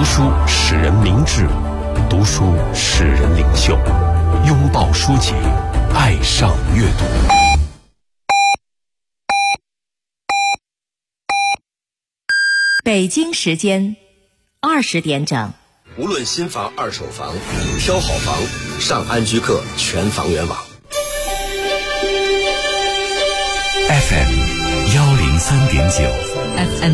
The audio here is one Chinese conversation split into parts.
书使人明智，读书使人领袖。拥抱书籍，爱上阅读。 北京时间20点整。 无论新房二手房，挑好房上安居客全房源网。 FM 103.9 FM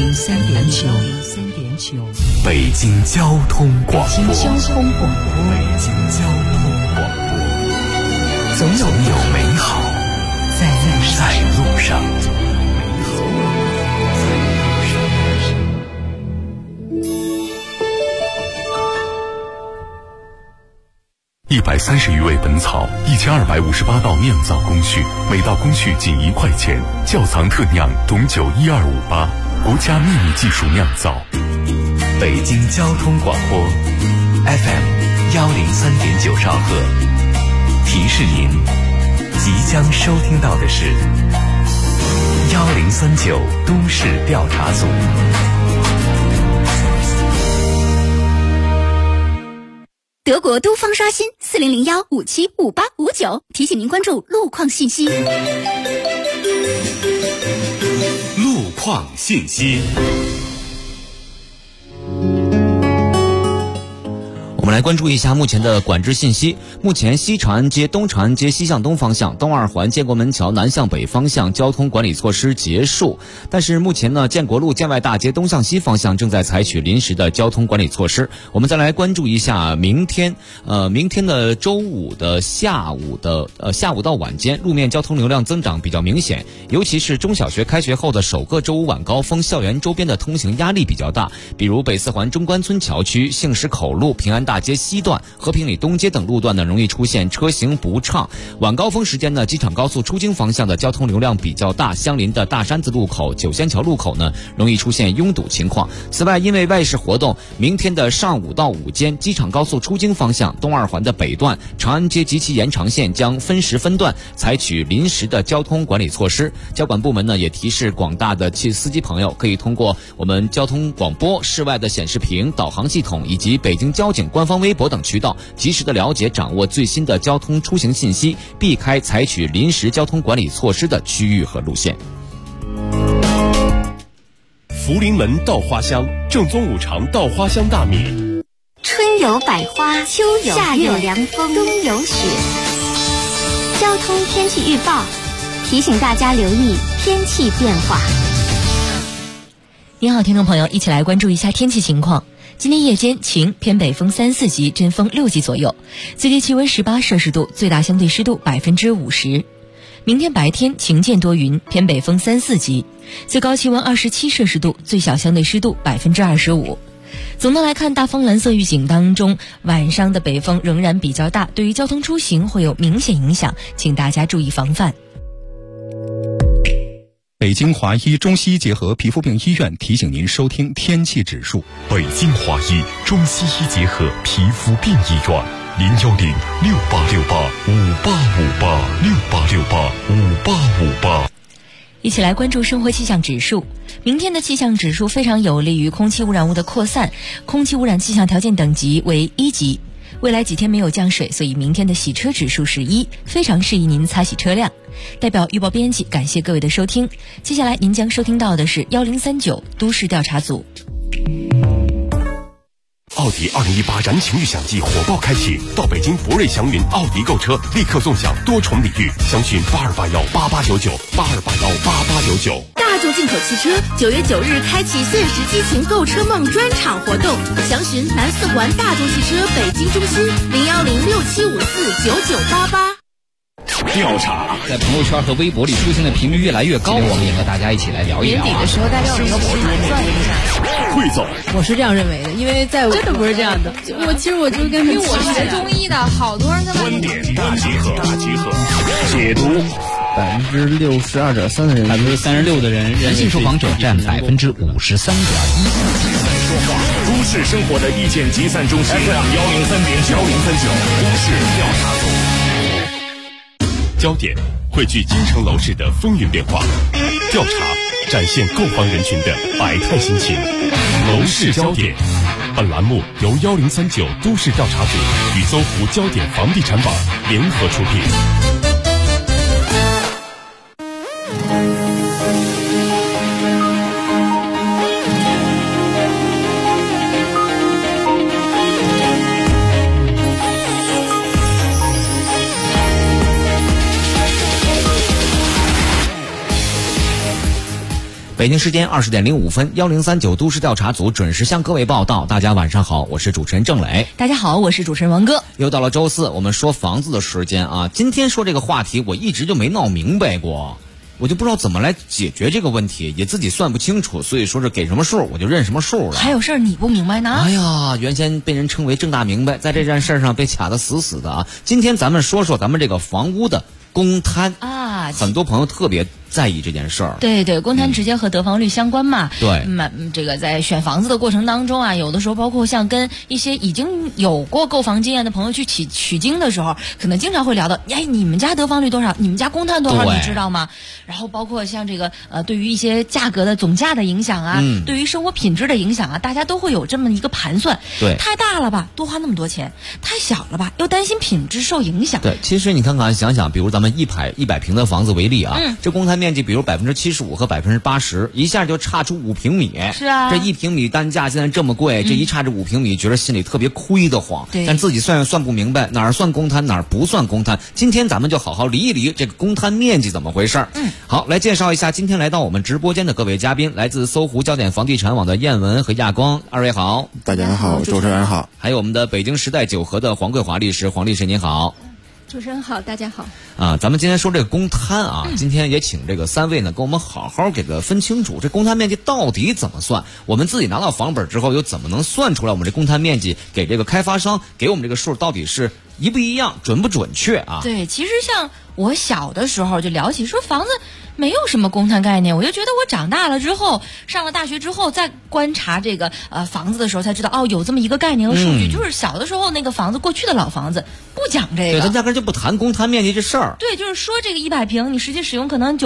103.9 北京交通广播。 北京交通广播，总有美好在路上。130余味本草，1258道酿造工序，每道工序仅1块钱。窖藏特酿董酒12588，国家秘密技术酿造。北京交通广播 FM 103.9兆赫，提示您即将收听到的是1039都市调查组。 德国都方刷新4001575859，提醒您关注路况信息。 路况信息。 我们来关注一下目前的管制信息。目前西长安街、东长安街西向东方向、东二环建国门桥南向北方向交通管理措施结束，但是目前呢，建国路建外大街东向西方向正在采取临时的交通管理措施。我们再来关注一下明天的周五的下午到晚间，路面交通流量增长比较明显，尤其是中小学开学后的首个周五晚高峰，校园周边的通行压力比较大，比如北四环中关村桥区、杏石口路、平安大街西段、和平里东街等路段呢，容易出现车行不畅。晚高峰时间呢，机场高速出京方向的交通流量比较大，相邻的大山子路口、九仙桥路口呢，容易出现拥堵情况。此外，因为外事活动，明天的上午到午间，机场高速出京方向东二环的北段、长安街及其延长线将分时分段采取临时的交通管理措施。交管部门呢，也提示广大的司机朋友，可以通过我们交通广播、室外的显示屏、导航系统以及北京交警官方微博等渠道，及时的了解掌握最新的交通出行信息，避开采取临时交通管理措施的区域和路线。 福临门稻花香，正宗五常稻花香大米。 春有百花，秋有夏有凉风，冬有雪。交通天气预报提醒大家留意天气变化。 您好，听众朋友，一起来关注一下天气情况。今天夜间晴，偏北风3、4级，阵风6级左右，最低气温18摄氏度，最大相对湿度50%。明天白天晴间多云，偏北风3、4级，最高气温27摄氏度，最小相对湿度25%。总的来看，大风蓝色预警当中，晚上的北风仍然比较大，对于交通出行会有明显影响，请大家注意防范。 北京华医中西医结合皮肤病医院提醒您收听天气指数。 北京华医中西医结合皮肤病医院，0106868585858，688585858。 一起来关注生活气象指数。明天的气象指数非常有利于空气污染物的扩散，空气污染气象条件等级为1级。未来几天没有降水，所以明天的洗车指数是1，非常适宜您擦洗车辆。代表预报编辑感谢各位的收听，接下来您将收听到的是1039都市调查组。 奥迪2018燃情预享季火爆开启，到北京博瑞祥云奥迪购车，立刻送享多重礼遇，详询82818899，82818899。 大众进口汽车9月9日开启限时激情购车梦专场活动，详询南四环大众汽车北京中心01067549988。 调查在朋友圈和微博里出现的频率越来越高，我们也和大家一起来聊一聊。 年底的时候，大家有一个盘算一下。 汇总， 我是这样认为的，因为在真的不是这样的。其实我就跟因为我是学中医的，好多人在观点大集合，解读。 62.3%的人 ，36%的人，男性受访者占53.1%。 都市生活的意见集散中心 FM 103.9都市调查组。焦点汇聚京城楼市的风云变化，调查展现购房人群的百态心情。楼市焦点， 本栏目由1039都市调查组与搜狐焦点房地产网联合出品。 北京时间20点05分，1039都市调查组准时向各位报道。大家晚上好，我是主持人郑磊。 大家好，我是主持人王哥。 又到了周四，我们说房子的时间啊。今天说这个话题，我一直就没闹明白过，我就不知道怎么来解决这个问题，也自己算不清楚，所以说是给什么数我就认什么数了。 还有事儿你不明白呢？ 哎呀，原先被人称为郑大明白，在这件事上被卡得死死的啊。今天咱们说说咱们这个房屋的公摊啊，很多朋友特别在意这件事儿。 对对，公摊直接和得房率相关嘛。 对， 这个在选房子的过程当中啊，有的时候包括像跟一些已经有过购房经验的朋友去取经的时候，可能经常会聊到，哎，你们家得房率多少？你们家公摊多少？你知道吗？然后包括像这个对于一些价格的总价的影响啊，对于生活品质的影响啊，大家都会有这么一个盘算。 对， 太大了吧，多花那么多钱；太小了吧，又担心品质受影响。 对，其实你看看，想想，比如咱们100平的房子为例啊，这公摊面积，比如75%和80%，一下就差出5平米。 是啊， 这1平米单价现在这么贵，这一差这5平米，觉得心里特别亏得慌。 对， 但自己算不明白哪儿算公摊，哪儿不算公摊。今天咱们就好好理一理这个公摊面积怎么回事。好，来介绍一下今天来到我们直播间的各位嘉宾，来自搜狐焦点房地产网的燕文和亚光，二位好。 大家好，主持人好。 还有我们的北京时代九和的黄桂华律师，黄律师您好。 主持人好，大家好。 啊，咱们今天说这个公摊啊，今天也请这个3位呢，跟我们好好给它分清楚，这公摊面积到底怎么算？我们自己拿到房本之后，又怎么能算出来我们这公摊面积给这个开发商给我们这个数到底是一不一样，准不准确啊？ 对，其实像我小的时候就聊起说房子没有什么公摊概念，我就觉得我长大了之后，上了大学之后再观察这个房子的时候才知道，哦，有这么一个概念和数据，就是小的时候那个房子，过去的老房子不讲这个， 对，咱压根就不谈公摊面积这事儿。 对，就是说这个100平，你实际使用可能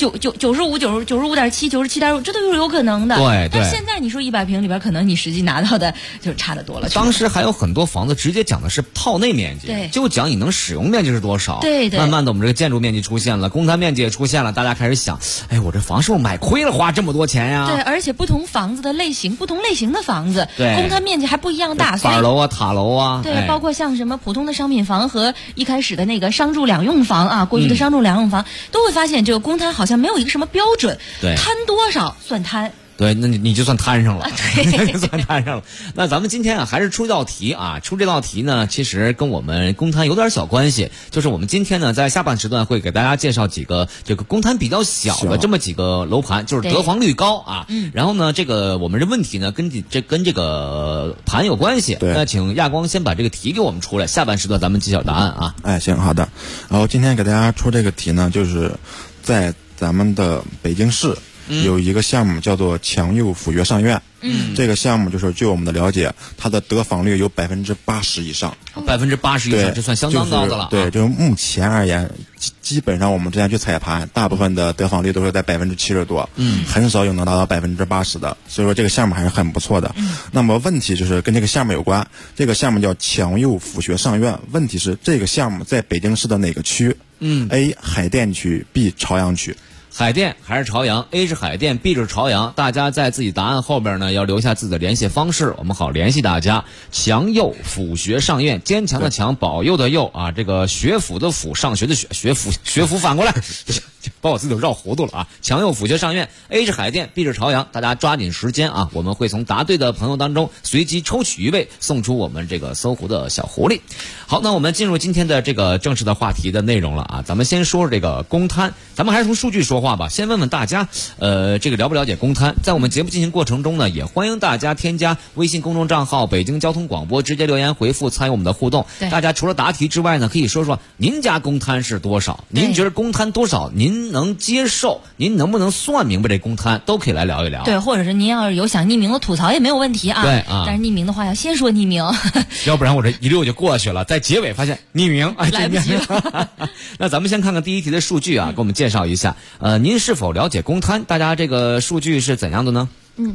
95.7、97.5，这都是有可能的。 对， 但现在你说100平里边，可能你实际拿到的就差得多了。 当时还有很多房子直接讲的是套内面积， 对， 就讲你能使用面积是多少。 对。 慢慢的，我们这个建筑面积出现了，公摊面积也出现了，大家开始想，哎，我这房是不是买亏了，花这么多钱呀？ 对，而且不同房子的类型，不同类型的房子， 对， 公摊面积还不一样大。 板楼啊，塔楼啊， 对，包括像什么普通的商品房和一开始的那个商住两用房啊，过去的商住两用房，都会发现这个公摊好像没有一个什么标准， 对， 摊多少算摊。 对，那你就算摊上了，那就算摊上了。那咱们今天啊，还是出一道题啊。出这道题呢，其实跟我们公摊有点小关系。就是我们今天呢，在下半时段会给大家介绍几个这个公摊比较小的这么几个楼盘，就是得房率高啊。然后呢，这个我们这问题呢，跟这个盘有关系。那请亚光先把这个题给我们出来，下半时段咱们揭晓答案啊。 哎，行，好的。然后今天给大家出这个题呢，就是在咱们的北京市。有一个项目叫做强幼辅学上院，这个项目就是据我们的了解，它的得房率有80%以上 ，80%以上，这算相当高的了。 对，就是目前而言，基本上我们之前去采盘，大部分的得房率都是在70%多，很少有能达到80%的，所以说这个项目还是很不错的。那么问题就是跟这个项目有关，这个项目叫强幼辅学上院，问题是这个项目在北京市的哪个区？A 海淀区 ，B 朝阳区。 海淀还是朝阳 ？A 是海淀 ，B 是朝阳。大家在自己答案后边呢，要留下自己的联系方式，我们好联系大家。强幼辅学上院，坚强的强，保佑的佑啊，这个学府的府，上学的学府反过来，把我自己都绕糊涂了啊！强幼辅学上院 ，A 是海淀 ，B 是朝阳。大家抓紧时间啊，我们会从答对的朋友当中随机抽取一位，送出我们这个搜狐的小狐狸。好，那我们进入今天的这个正式的话题的内容了啊。咱们先说说这个公摊，咱们还是从数据说话吧。先问问大家，这个了不了解公摊？在我们节目进行过程中呢，也欢迎大家添加微信公众账号北京交通广播，直接留言回复参与我们的互动。大家除了答题之外呢，可以说说您家公摊是多少？您觉得公摊多少您能接受？您能不能算明白这公摊？都可以来聊一聊。 对，或者是您要是有想匿名的吐槽也没有问题啊。 对啊， 但是匿名的话要先说匿名， 要不然我这一溜就过去了，在结尾发现匿名，哎， 来不及了。 那咱们先看看第一题的数据啊，给我们介绍一下。您是否了解公摊？大家这个数据是怎样的呢？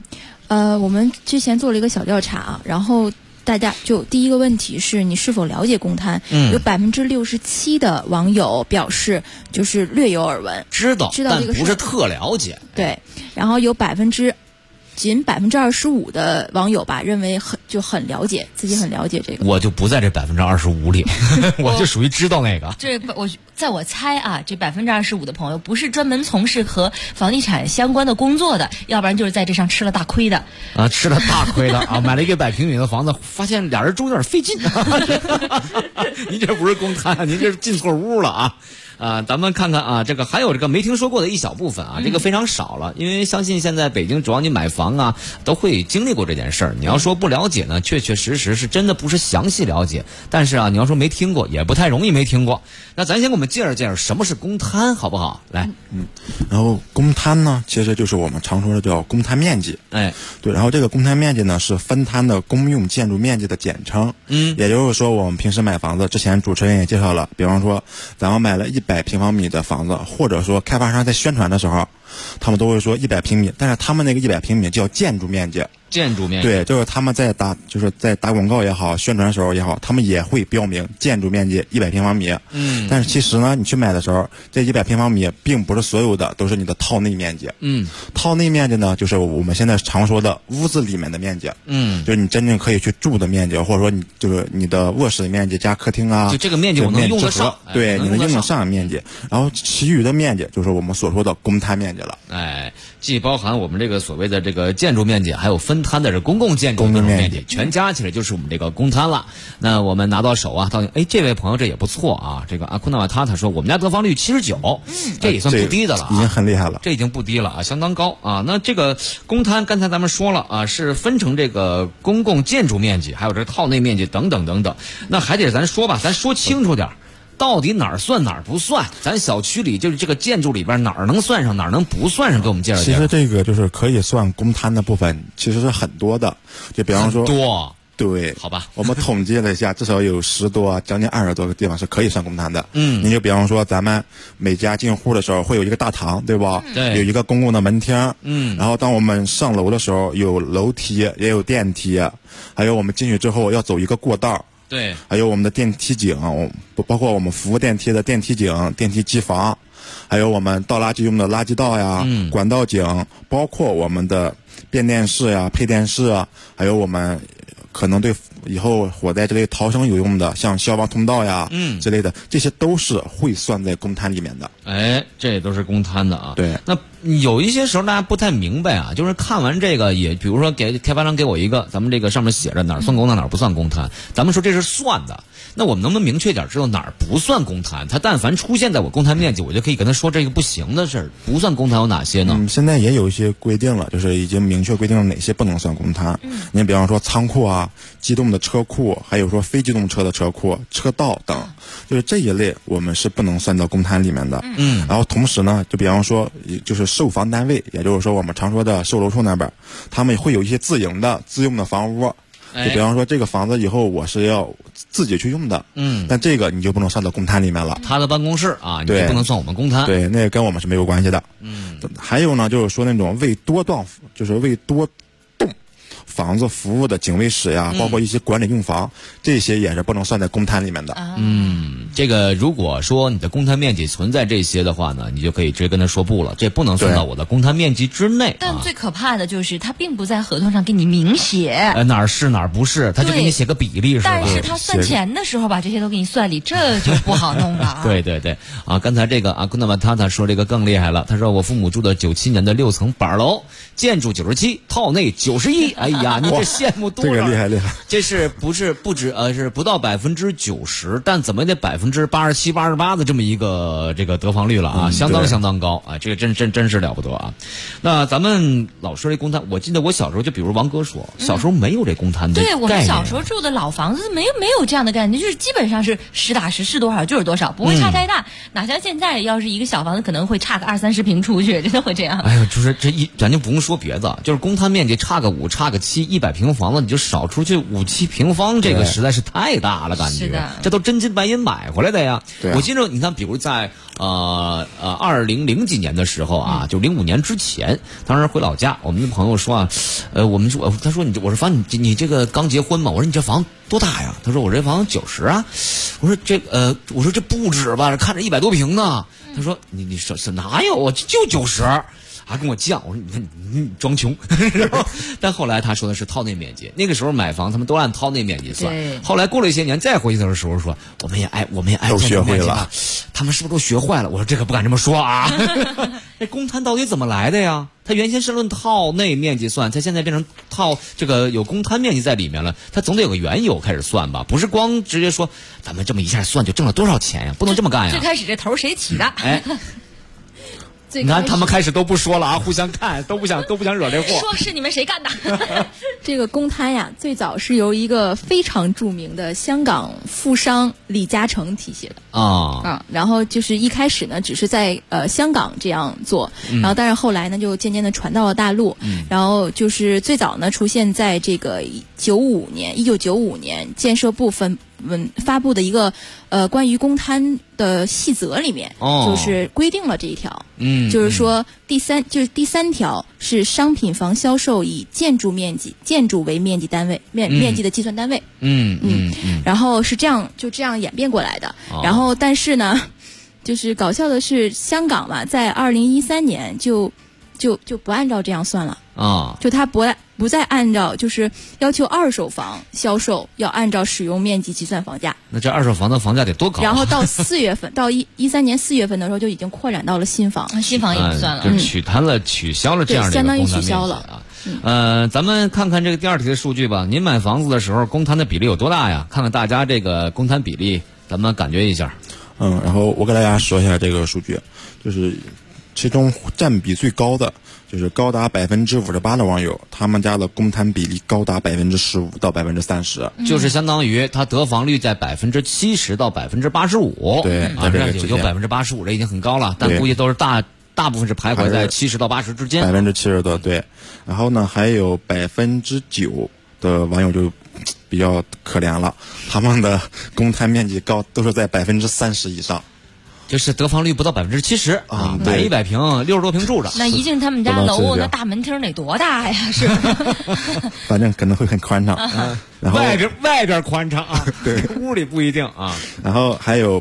我们之前做了一个小调查，然后大家就第一个问题是你是否了解公摊？有67%的网友表示就是略有耳闻， 知道这个但不是特了解。 对，然后有仅25%的网友吧认为很了解，自己很了解这个。 我就不在这25%里，我就属于知道那个。 我猜啊，这25%的朋友不是专门从事和房地产相关的工作的，要不然就是在这上吃了大亏的。 啊，吃了大亏的啊！买了一个100平米的房子，发现俩人住有点费劲。您这不是公摊，您这是进错屋了啊！咱们看看啊，这个还有这个没听说过的一小部分啊，这个非常少了，因为相信现在北京只要你买房啊，都会经历过这件事儿。你要说不了解呢，确确实实是真的不是详细了解，但是啊，你要说没听过，也不太容易没听过。那咱先给我们介绍介绍什么是公摊，好不好？来， 然后公摊呢，其实就是我们常说的叫公摊面积。对，然后这个公摊面积呢是分摊的公用建筑面积的简称。也就是说我们平时买房子之前，主持人也介绍了，比方说咱们买了100平方米的房子，或者说开发商在宣传的时候，他们都会说100平米，但是他们那个100平米叫建筑面积。对，就是他们在打广告也好，宣传的时候也好，他们也会标明建筑面积100平方米。但是其实呢，你去买的时候，这100平方米并不是所有的都是你的套内面积。套内面积呢，就是我们现在常说的屋子里面的面积。就是你真正可以去住的面积，或者说你的卧室的面积加客厅啊， 就这个面积我能用得上。 对，你能用得上的面积。然后其余的面积就是我们所说的公摊面积了。 既包含我们这个所谓的这个建筑面积，还有分摊的这公共建筑面积，全加起来就是我们这个公摊了。那我们拿到手啊，这位朋友这也不错啊，这个阿库纳瓦他说我们家得房率79%，这也算不低的了， 已经很厉害了， 这已经不低了啊，相当高啊。那这个公摊刚才咱们说了啊，是分成这个公共建筑面积，还有这个套内面积等等等等。那还得咱说吧，咱说清楚点。到底哪儿算哪儿不算？咱小区里就是这个建筑里边哪儿能算上，哪儿能不算上？给我们介绍介绍。 其实这个就是可以算公摊的部分，其实是很多的。就比方说， 多对， 好吧， 我们统计了一下，至少有10多，将近20多个地方是可以算公摊的。你就比方说，咱们每家进户的时候会有一个大堂，对吧？ 对， 有一个公共的门厅。然后当我们上楼的时候，有楼梯，也有电梯，还有我们进去之后要走一个过道。 对， 还有我们的电梯井，包括我们服务电梯的电梯井、电梯机房，还有我们倒垃圾用的垃圾道呀、管道井，包括我们的变电室呀、配电室啊，还有我们可能对以后火灾之类逃生有用的，像消防通道呀，之类的，这些都是会算在公摊里面的。 这也都是公摊的啊。 对， 那有一些时候大家不太明白啊，就是看完这个也，比如说给开发商给我一个，咱们这个上面写着哪儿算公摊哪儿不算公摊，咱们说这是算的，那我们能不能明确点知道哪儿不算公摊？它但凡出现在我公摊面积，我就可以跟他说这个不行的事儿，不算公摊有哪些呢？ 现在也有一些规定了，就是已经明确规定了哪些不能算公摊。你比方说仓库啊、机动的车库，还有说非机动车的车库、车道等，就是这一类我们是不能算到公摊里面的。然后同时呢，就比方说就是售房单位，也就是说我们常说的售楼处那边，他们会有一些自营的自用的房屋。就比方说这个房子以后我是要自己去用的，但这个你就不能算到公摊里面了。 他的办公室啊，你就不能算我们公摊。 对，那个跟我们是没有关系的。还有呢，就是说那种为多栋房子服务的警卫室呀，包括一些管理用房，这些也是不能算在公摊里面的。 这个如果说你的公摊面积存在这些的话呢，你就可以直接跟他说不了，这不能算到我的公摊面积之内。 但最可怕的就是他并不在合同上给你明写， 哪儿是哪儿不是，他就给你写个比例是吧？ 但是他算钱的时候把这些都给你算里，这就不好弄了。 对对对啊！刚才这个阿库纳瓦塔说这个更厉害了，他说我父母住的97年的6层板楼，建筑97，套内91。哎呀，你这羡慕多了， 这个厉害厉害。 这是不止是不到90%，但怎么也得87%、88%的这么一个这个得房率了啊，相当高啊，这个真是了不得啊。那咱们老说这公摊，我记得我小时候就比如王哥说，小时候没有这公摊的概念。 对，我们小时候住的老房子没有这样的概念，就是基本上是实打实是多少就是多少，不会差太大。哪像现在，要是一个小房子可能会差个20-30平出去，真的会这样。 哎呦，就是咱就不用说别的，就是公摊面积差个5、差个7。 期100平房子，你就少出去5-7平方，这个实在是太大了，感觉这都真金白银买回来的呀。我记得你看，比如在2000几年的时候啊，就05年之前，当时回老家，我们的朋友说啊，他说我说房你这个刚结婚嘛，我说你这房多大呀？他说我这房90啊，我说这不止吧，看着100多平呢。他说你是哪有啊？就90。还跟我犟，我说你看你装穷，但后来他说的是套内面积，那个时候买房他们都按套内面积算。后来过了一些年再回去的时候说，我们也爱都学会了， 他们是不是都学坏了？我说这个不敢这么说啊。这公摊到底怎么来的呀？它原先是论套内面积算，它现在变成套这个有公摊面积在里面了，它总得有个缘由开始算吧，不是光直接说咱们这么一下算就挣了多少钱呀，不能这么干呀。 最开始这头谁起的？ 你看他们开始都不说了啊，互相看都不想惹这祸。 说是你们谁干的？ 这个公摊呀，最早是由一个非常著名的香港富商李嘉诚提携的然后就是一开始呢，只是在香港这样做，然后但是后来呢，就渐渐的传到了大陆，然后就是最早呢出现在这个1995年建设部发布的一个关于公摊的细则里面，就是规定了这一条，就是说第三条是商品房销售以建筑为面积单位，面积的计算单位，然后是这样演变过来的，然后但是呢，就是搞笑的是香港嘛，在2013年就不按照这样算了就它不再按照，就是要求二手房销售要按照使用面积计算房价。 那这二手房的房价得多高？ 然后到4月份，到13年4月份的时候，就已经扩展到了新房， 新房也不算了， 就取消了这样的一个公摊面积，相当于取消了。咱们看看这个第二题的数据吧。您买房子的时候，公摊的比例有多大呀？看看大家这个公摊比例，咱们感觉一下。 然后我给大家说一下这个数据，就是其中占比最高的。就是高达58%的网友，他们家的公摊比例高达15%到30%， 就是相当于他得房率在70%到85%。 对， 有85%，这已经很高了，但估计都是大部分是徘徊在70到80之间 ，70%多。对，然后呢，还有9%的网友就比较可怜了，他们的公摊面积都是在30%以上。 就是得房率不到70%买100平60多平住着。 那一进他们家楼，那大门厅得多大呀？是吧？ 反正可能会很宽敞，然后外边宽敞啊， 对， 屋里不一定啊。 然后还有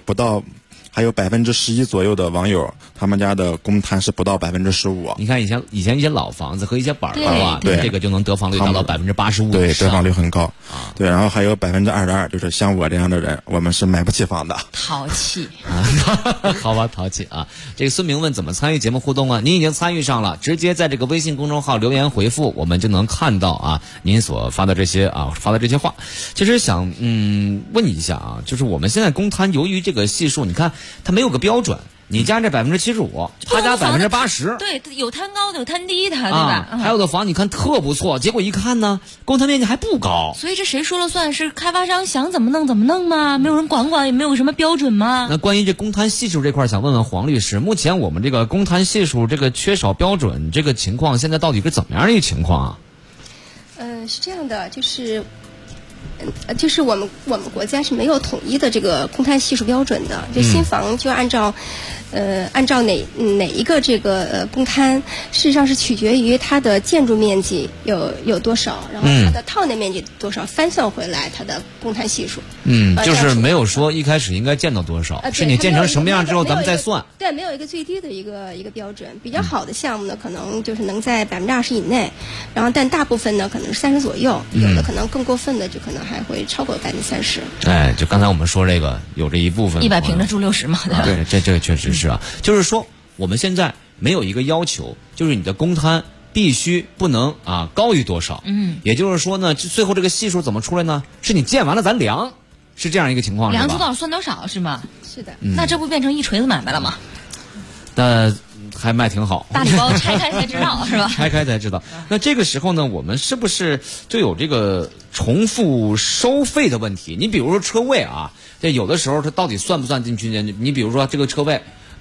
11%左右的网友，他们家的公摊是不到15%。 你看以前一些老房子和一些板的话， 对这个就能得房率达到85%， 对，得房率很高对，然后还有22%，就是像我这样的人，我们是买不起房的。 淘气好吧，淘气啊！这个孙明问怎么参与节目互动啊？您已经参与上了，直接在这个微信公众号留言回复，我们就能看到您所发的这些话。其实想问你一下就是我们现在公摊由于这个系数，你看它没有个标准，你家这75%，他家80%， 对，有摊高的有摊低的，对吧？ 还有的房你看特不错，结果一看呢，公摊面积还不高。 所以这谁说了算？是开发商想怎么弄吗？没有人管，也没有什么标准吗？ 那关于这公摊系数这块，想问问黄律师，目前我们这个公摊系数这个缺少标准这个情况，现在到底是怎么样的一个情况啊？ 是这样的，就是我们国家是没有统一的这个公摊系数标准的，就新房就按照哪一个这个公摊，事实上是取决于它的建筑面积有多少，然后它的套内面积多少，翻算回来它的公摊系数。 就是没有说一开始应该建到多少，是你建成什么样之后咱们再算。 对，没有一个最低的一个标准。比较好的项目呢，可能就是能在20%以内，然后但大部分呢可能是30%左右，有的可能更过分的就可能还会超过30%。 就刚才我们说这个有这一部分 100平的住60嘛， 对，这个确实是就是说我们现在没有一个要求，就是你的公摊必须不能高于多少。也就是说呢，最后这个系数怎么出来呢？是你建完了咱量，是这样一个情况， 量出多少算多少是吗？ 是的。 那这不变成一锤子买卖了吗？ 那还卖挺好， 大礼包拆开才知道是吧？ 拆开才知道。那这个时候呢，我们是不是就有这个重复收费的问题？你比如说车位这有的时候它到底算不算进去呢？你比如说这个车位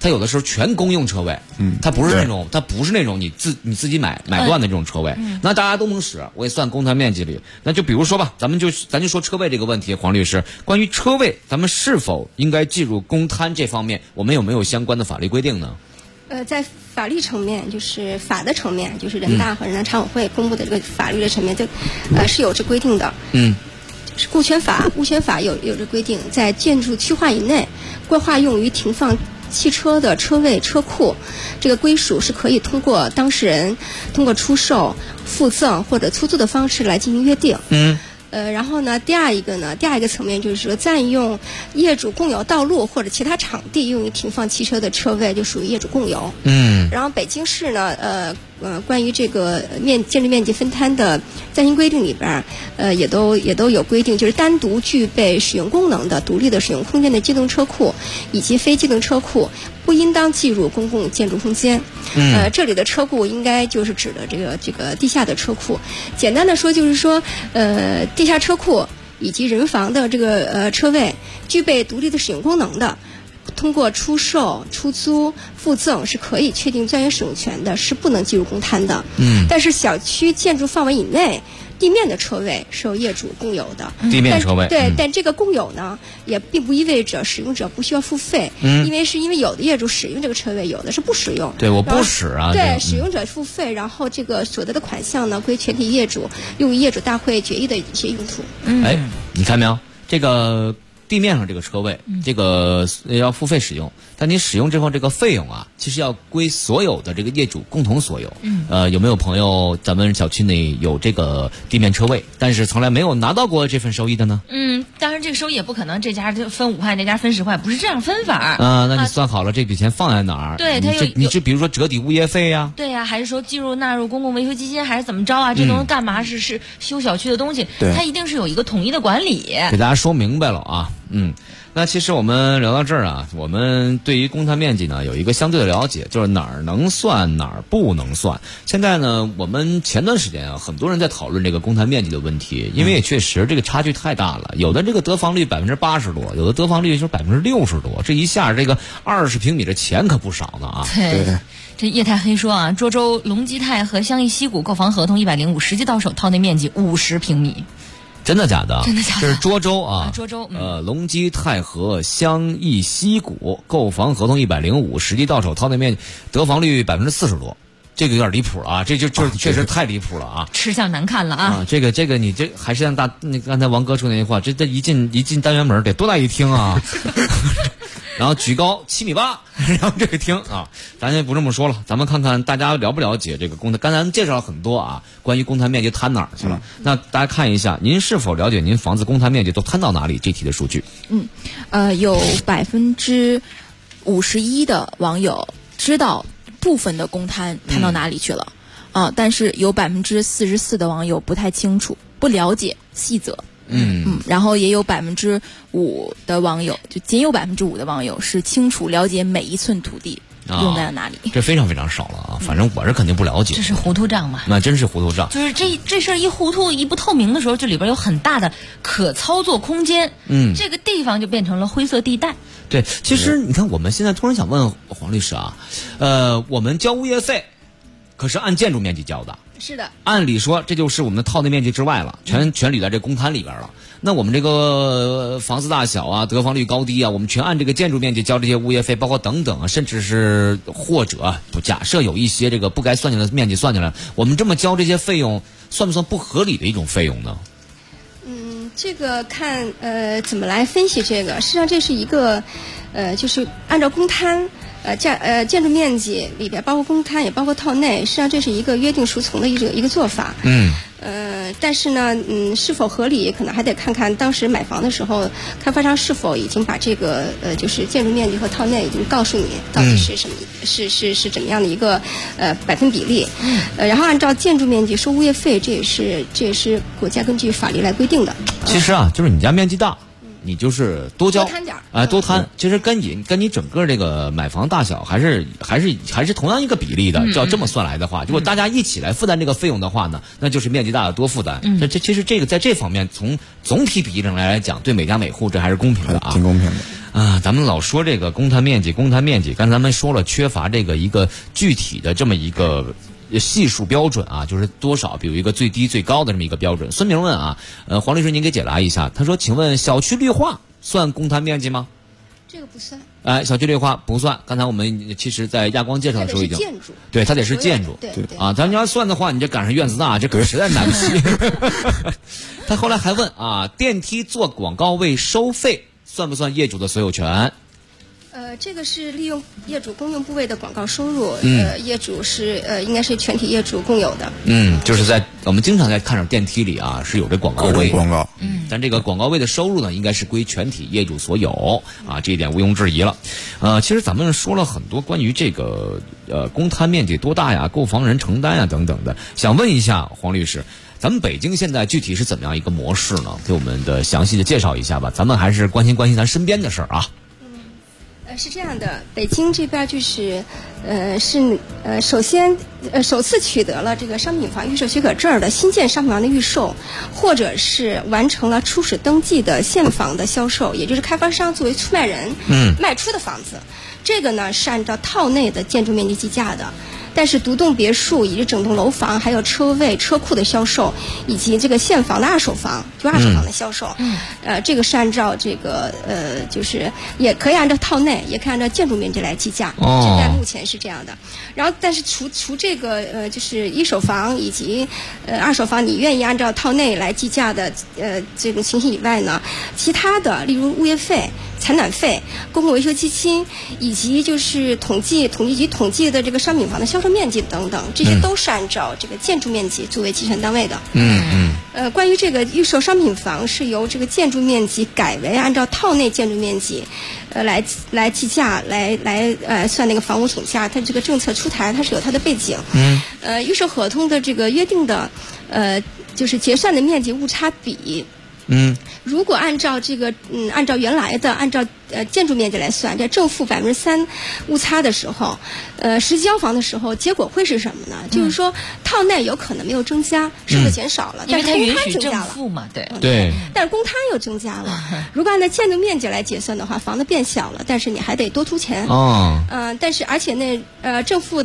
它有的时候全公用车位，它不是那种你自己买断的这种车位，那大家都能使，我也算公摊面积里。那就比如说吧，咱就说车位这个问题，黄律师，关于车位，咱们是否应该计入公摊这方面，我们有没有相关的法律规定呢？ 在法律层面，就是法的层面，就是人大和人大常委会公布的这个法律的层面，是有这规定的。是物权法有这规定，在建筑区划以内规划用于停放汽车的车位、车库，这个归属是可以通过当事人通过出售、附赠或者出租的方式来进行约定。然后呢，第二一个层面就是说，占用业主共有道路或者其他场地用于停放汽车的车位，就属于业主共有。然后北京市呢，关于这个建筑面积分摊的暂行规定里边，也都有规定，就是单独具备使用功能的独立的使用空间的机动车库以及非机动车库，不应当计入公共建筑空间。这里的车库应该就是指的这个地下的车库。简单的说就是说，地下车库以及人防的这个车位具备独立的使用功能的，通过出售、出租、附赠是可以确定专有使用权的，是不能计入公摊的。但是小区建筑范围以内地面的车位是由业主共有的。 地面车位但这个共有呢，也并不意味着使用者不需要付费，因为有的业主使用这个车位，有的是不使用。 对，我不使啊。 对，使用者付费，然后这个所得的款项呢，归全体业主用于业主大会决议的一些用途。 你看没有？这个地面上这个车位，这个要付费使用，但你使用之后这个费用啊，其实要归所有的这个业主共同所有。有没有朋友咱们小区内有这个地面车位，但是从来没有拿到过这份收益的呢？ 当然这个收益也不可能这家就分5块，那家分10块，不是这样分法。 那你算好了这笔钱放在哪儿？ 对， 你这比如说折抵物业费呀？ 对呀，还是说纳入公共维修基金，还是怎么着啊？这东西干嘛？是修小区的东西，它一定是有一个统一的管理。 给大家说明白了啊。那其实我们聊到这儿啊，我们对于公摊面积呢有一个相对的了解，就是哪儿能算哪儿不能算。现在呢，我们前段时间啊，很多人在讨论这个公摊面积的问题，因为也确实这个差距太大了，有的这个得房率80%多，有的得房率就是60%多，这一下这个20平米的钱可不少呢啊。 对。这业态黑说啊，涿州龙基泰和湘义西谷购房合同105，实际到手套内面积50平米。 真的假的？ 真的假的？ 这是涿州啊， 涿州。 龙基泰和湘义西谷购房合同105，实际到手套内面积得房率40%多，这个有点离谱啊！这就是确实太离谱了啊！ 吃相难看了啊！ 这个你这还是像刚才王哥说那句话，这一进单元门得多大一厅啊！然后举高7.8米，然后这个厅啊，咱也不这么说了，咱们看看大家了不了解这个公摊。刚才咱介绍了很多啊，关于公摊面积摊哪儿去了。那大家看一下，您是否了解您房子公摊面积都摊到哪里？这题的数据。 有51%的网友知道部分的公摊摊到哪里去了，但是有44%的网友不太清楚，不了解细则。然后也有5%的网友，就仅有5%的网友是清楚了解每一寸土地用在了哪里。 这非常非常少了啊！反正我是肯定不了解。 这是糊涂账嘛？ 那真是糊涂账。 就是这事儿一糊涂一不透明的时候，这里边有很大的可操作空间。这个地方就变成了灰色地带。 对，其实你看，我们现在突然想问黄律师啊，我们交物业费可是按建筑面积交的。 是的， 按理说这就是我们的套内面积之外了，全捋在这公摊里边了。那我们这个房子大小啊、得房率高低啊，我们全按这个建筑面积交这些物业费，包括等等啊，甚至是或者假设有一些这个不该算进来的面积算进来，我们这么交这些费用，算不算不合理的一种费用呢？ 这个看怎么来分析这个。实际上这是一个就是按照公摊。建筑面积里边包括公摊也包括套内，实际上这是一个约定俗从的一个做法。但是呢，是否合理，可能还得看看当时买房的时候，开发商是否已经把这个就是建筑面积和套内已经告诉你到底是什么，是怎么样的一个百分比例。然后按照建筑面积收物业费，这也是国家根据法律来规定的。 其实啊，就是你家面积大。你就是多交， 多摊点儿， 多摊，其实跟你整个这个买房大小还是同样一个比例的。照这么算来的话，如果大家一起来负担这个费用的话呢，那就是面积大的多负担。其实这个在这方面从总体比例上来讲，对每家每户这还是公平的啊， 挺公平的。 咱们老说这个公摊面积，刚才咱们说了缺乏这个一个具体的这么一个系数标准啊，就是多少，比如一个最低最高的这么一个标准。孙明问啊，黄律师您给解答一下，他说，请问小区绿化算公摊面积吗？ 这个不算。 小区绿化不算。刚才我们其实在亚光介绍的时候已经， 建筑， 对，它得是建筑， 对啊，咱要算的话，你这赶上院子大，这可实在难题。他后来还问啊，电梯做广告位收费算不算业主的所有权？ 这个是利用业主公用部位的广告收入，业主是应该是全体业主共有的。 就是在我们经常在看着电梯里啊是有这广告位，但这个广告位的收入呢，应该是归全体业主所有啊，这一点毋庸置疑了。其实咱们说了很多关于这个公摊面积多大呀、购房人承担呀等等的，想问一下黄律师，咱们北京现在具体是怎么样一个模式呢？给我们的详细的介绍一下吧。咱们还是关心咱身边的事儿啊。 是这样的，北京这边就是首次取得了这个商品房预售许可证的新建商品房的预售，或者是完成了初始登记的现房的销售，也就是开发商作为出卖人卖出的房子，这个呢是按照套内的建筑面积计价的。但是独栋别墅以及整栋楼房，还有车位、车库的销售，以及这个现房的二手房，就二手房的销售，这个是按照这个就是也可以按照套内，也可以按照建筑面积来计价。现在目前是这样的。然后，但是除这个就是一手房以及二手房，你愿意按照套内来计价的这种情形以外呢，其他的例如物业费、采暖费、公共维修基金，以及就是统计的这个商品房的销售面积等等，这些都是按照这个建筑面积作为计算单位的。关于这个预售商品房是由这个建筑面积改为按照套内建筑面积来计价，来算那个房屋总价。它这个政策出台，它是有它的背景。预售合同的这个约定的就是结算的面积误差比。如果按照这个按照原来的按照建筑面积来算，这正负3%误差的时候，实际交房的时候，结果会是什么呢？就是说套内有可能没有增加，收入减少了，但是公摊增加了， 对， 但是公摊又增加了。如果按照建筑面积来结算的话，房子变小了，但是你还得多出钱。但是而且正负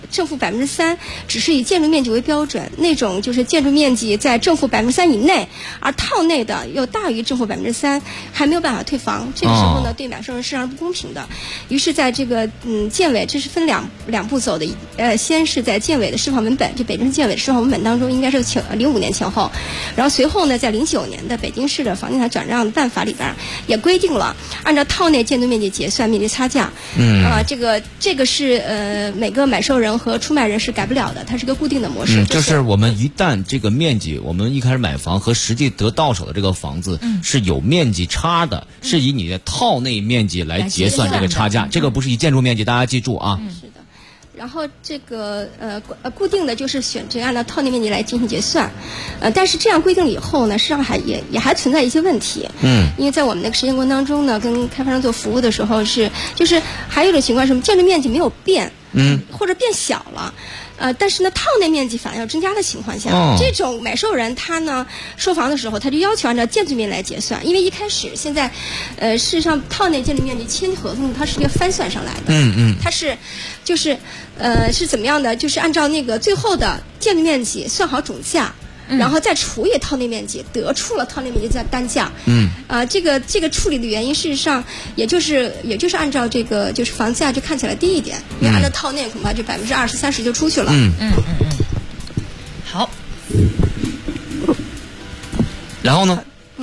3%只是以建筑面积为标准，那种就是建筑面积在正负3%以内，而套内的又大于正负3%，还没有办法退房。这个时候呢，对买受人是非常不公平的。于是在这个建委，这是分两步走的。先是在建委的释放文本，就北京市建委释放文本当中，应该是05年前后，然后随后呢，在09年的北京市的房地产转让办法里边也规定了，按照套内建筑面积结算面积差价。这个是每个买受人和出卖人是改不了的，它是个固定的模式。 就是我们一旦这个面积，我们一开始买房和实际得到手的这个房子是有面积差的，是以你的套内面积来结算这个差价，这个不是以建筑面积，大家记住啊。 是的。然后这个固定的就是选择按照套内面积来进行结算，但是这样规定了以后呢，实际上也还存在一些问题。因为在我们那个实践过程当中呢，跟开发商做服务的时候就是还有一种情况是什么，建筑面积没有变，或者变小了。但是呢，套内面积反而要增加的情况下，这种买受人他呢收房的时候，他就要求按照建筑面积来结算，因为一开始现在，事实上套内建筑面积签合同它是一个翻算上来的，它是是怎么样的？就是按照那个最后的建筑面积算好总价。然后再除以套内面积，得出了套内面积在单价。这个处理的原因，事实上也就是按照这个就是房价就看起来低一点，因为按照套内恐怕就20%、30%就出去了。 好。 然后呢？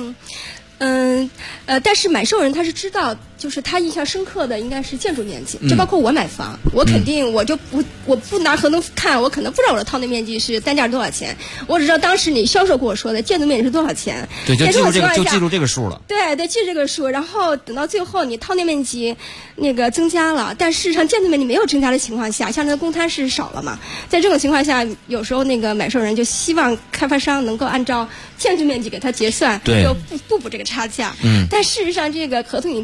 但是买受人他是知道，就是他印象深刻的应该是建筑面积，就包括我买房，我肯定我不拿合同看，我可能不知道我的套内面积是单价是多少钱，我只知道当时你销售跟我说的建筑面积是多少钱。 对，就记住这个数了。 对，记住这个数，然后等到最后你套内面积那个增加了，但事实上建筑面积没有增加的情况下，像那个公摊是少了嘛，在这种情况下，有时候那个买受人就希望开发商能够按照建筑面积给他结算，就不补这个差价。但事实上这个合同已经定了这么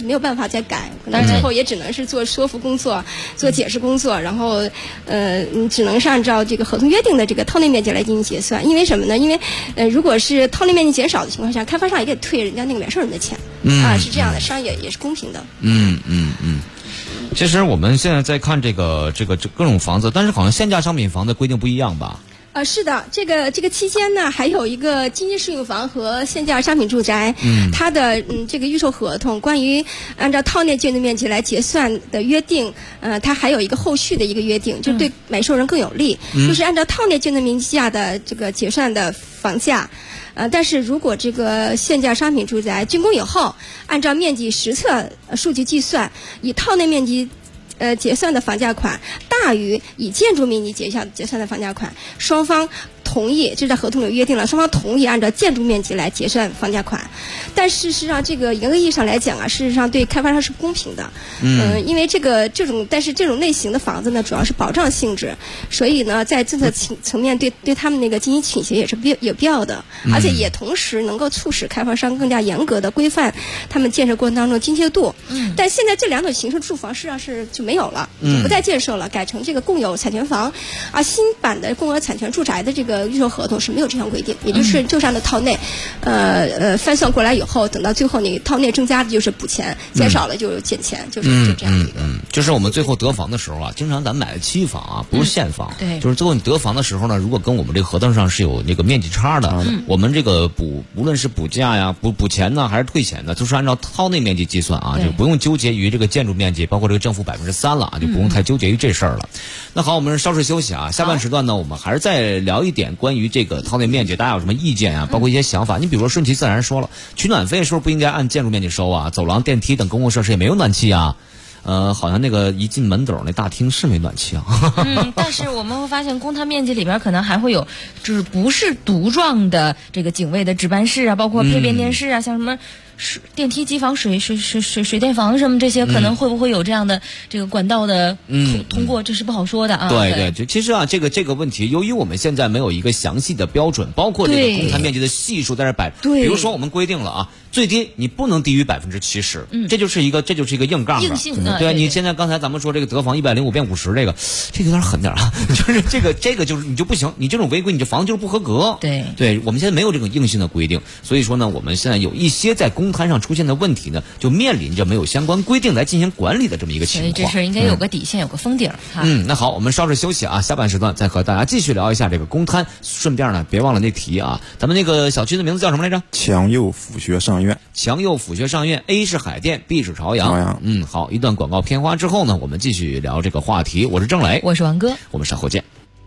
没有办法再改，可能最后也只能是做说服工作、做解释工作，然后只能是按照这个合同约定的这个套内面积来进行结算。因为什么呢？因为如果是套内面积减少的情况下，开发商也给退人家那个原授人的钱，是这样的，商业也是公平的。 其实我们现在在看这各种房子，但是好像限价商品房的规定不一样吧？ 是的，这个期间呢，还有一个经济适用房和限价商品住宅，它的这个预售合同关于按照套内建筑面积来结算的约定，它还有一个后续的一个约定，就对买受人更有利，就是按照套内建筑面积下的这个结算的房价。但是如果这个限价商品住宅竣工以后，按照面积实测数据计算，以套内面积结算的房价款大于以建筑面积结算的房价款，双方同意，这在合同里约定了，双方同意按照建筑面积来结算房价款。但事实上，这个严格意义上来讲啊，事实上对开发商是不公平的。因为但是这种类型的房子呢，主要是保障性质，所以呢，在政策层面对他们那个进行倾斜也是有必要的，而且也同时能够促使开发商更加严格的规范他们建设过程当中的精确度。但现在这两种形式住房实际上是就没有了，就不再建设了，改成这个共有产权房。新版的共有产权住宅的这个预售合同是没有这项规定，也就是按照套内，翻算过来以后，等到最后你套内增加的就是补钱，减少了就减钱，就这样的一个。 就是我们最后得房的时候啊，经常咱们买的期房啊，不是现房， 对， 就是最后你得房的时候呢，如果跟我们这个合同上是有那个面积差的，我们这个无论是补价呀、补钱呢，还是退钱呢，都是按照套内面积计算啊，就不用纠结于这个建筑面积，包括这个政府3%了啊，就不用太纠结于这事儿了。那好，我们稍事休息啊，下半时段呢，我们还是再聊一点关于这个套内面积，大家有什么意见啊？包括一些想法。你比如说顺其自然说了，取暖费是不是不应该按建筑面积收啊？走廊、电梯等公共设施也没有暖气啊。好像那个一进门斗那大厅是没暖气啊。 但是我们会发现公摊面积里边可能还会有，就是不是独幢的这个警卫的值班室啊，包括配变电室啊，像什么电梯机房、水电房什么这些，可能会不会有这样的这个管道的通过，这是不好说的啊。 对，其实啊，这个问题，由于我们现在没有一个详细的标准，包括这个公摊面积的系数在这摆，比如说我们规定了啊，最低你不能低于70%，这就是一个硬杠硬性。 对，你现在刚才咱们说这个得房105变50，这个有点狠点啊，就是这个就是你就不行，你这种违规，你这房子就是不合格。对，我们现在没有这种硬性的规定，所以说呢，我们现在有一些在公摊上出现的问题呢，就面临着没有相关规定来进行管理的这么一个情况。 所以这事应该有个底线，有个封顶。 那好，我们稍事休息啊，下半时段再和大家继续聊一下这个公摊。顺便呢，别忘了那题啊，咱们那个小区的名字叫什么来着？ 强幼府学上院。 强幼府学上院 ，A 是海淀 ，B 是朝阳。好，一段广告片花之后呢，我们继续聊这个话题。我是郑磊， 我是王哥， 我们稍后见。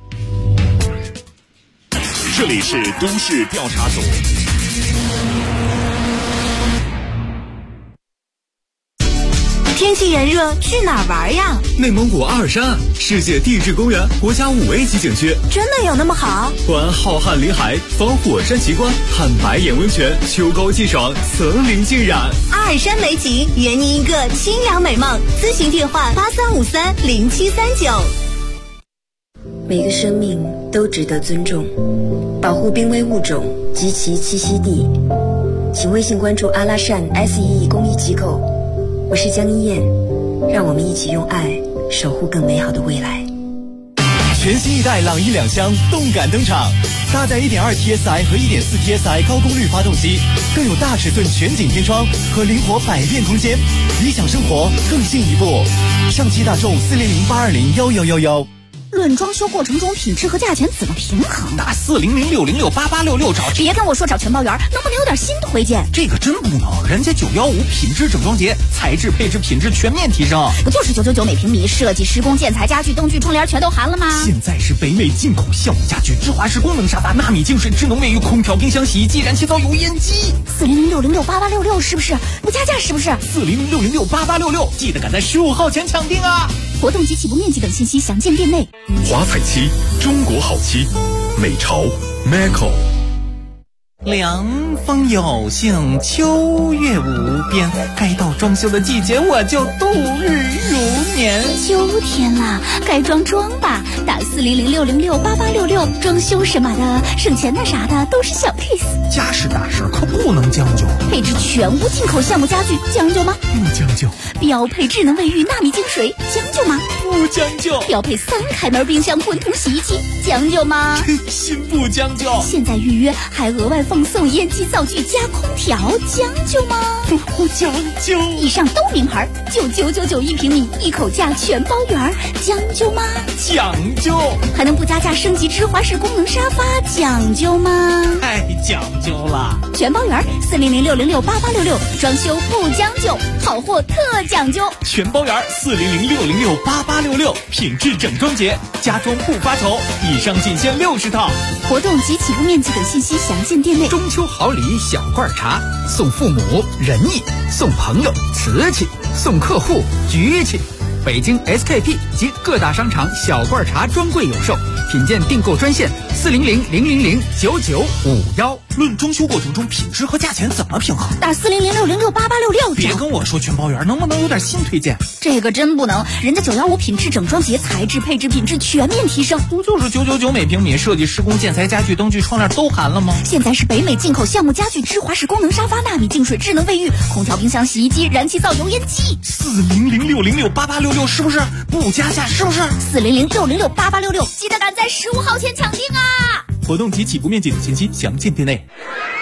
这里是都市调查组。 天气炎热，去哪儿玩呀？ 内蒙古阿尔山，世界地质公园国家5A 级景区， 真的有那么好？ 观浩瀚林海，访火山奇观，探白眼温泉，秋高气爽，层林尽染。 阿尔山美景，圆你一个清凉美梦。咨询电话83530739。 每个生命都值得尊重，保护濒危物种及其栖息地。请微信关注阿拉善 SEE 公益机构。我是江一燕，让我们一起用爱守护更美好的未来。 全新一代朗逸2厢动感登场，搭载 1.2 TSI 和 1.4 TSI 高功率发动机，更有大尺寸全景天窗和灵活百变空间，理想生活更进一步。上汽大众40082011111。 论装修过程中品质和价钱怎么平衡？ 打400668866找。 别跟我说找全包圆，能不能有点新推荐？ 这个真不能，人家915品质整装节，材质配置品质全面提升。 不就是999每平米，设计施工建材家具灯具窗帘全都含了吗？ 现在是北美进口效果家具，芝华士功能沙发，纳米净水智能卫浴，空调冰箱洗衣机，燃气灶油烟机。 400668866是不是？不加价是不是 ？400668866，记得赶在15号前抢定啊！ 活动及起步面积等信息详见店内。 华彩漆，中国好漆，美潮 Maco。 凉风有幸，秋月无边，该到装修的季节，我就度日如年。 秋天了，该装吧，打400668866，装修什么的，省钱的啥的都是小 case。 家事大事可不不能将就。 配置全屋进口橡木家具，将就吗？ 不将就。 标配智能卫浴纳米净水，将就吗？ 不将就。 标配3开门冰箱滚筒洗衣机，将就吗？ 真心不将就。 现在预约还额外奉送烟机灶具加空调，将就吗？ 不将就。 以上都名牌，9999一平米，1口价全包圆，将就吗？ 讲究。 还能不加价升级芝华士功能沙发，讲究吗？ 太讲究了。 全包圆，400-606-8866，装修不将就，好货特讲究。 全包圆，400-606-8866，品质整装节，家装不发愁。以上仅限60套。 活动及起步面积等信息详见店内。 中秋好礼小罐茶，送父母仁义，送朋友瓷器，送客户局气。北京 SKP 及各大商场小罐茶专柜有售，品鉴订购专线400-000-9951。 论装修过程中品质和价钱怎么平衡？ 打400-606-8866。 别跟我说全包圆，能不能有点新推荐？ 这个真不能，人家915品质整装节，材质配置品质全面提升。 不就是999每平米，设计施工建材家具灯具窗帘都含了吗？ 现在是北美进口橡木家具芝华士功能沙发纳米净水智能卫浴空调冰箱洗衣机燃气灶油烟机。 400-606-8866是不是？不加价是不是 ？400-606-8866，记得赶在15号前抢订啊！ 活动及起步面积等信息详见店内。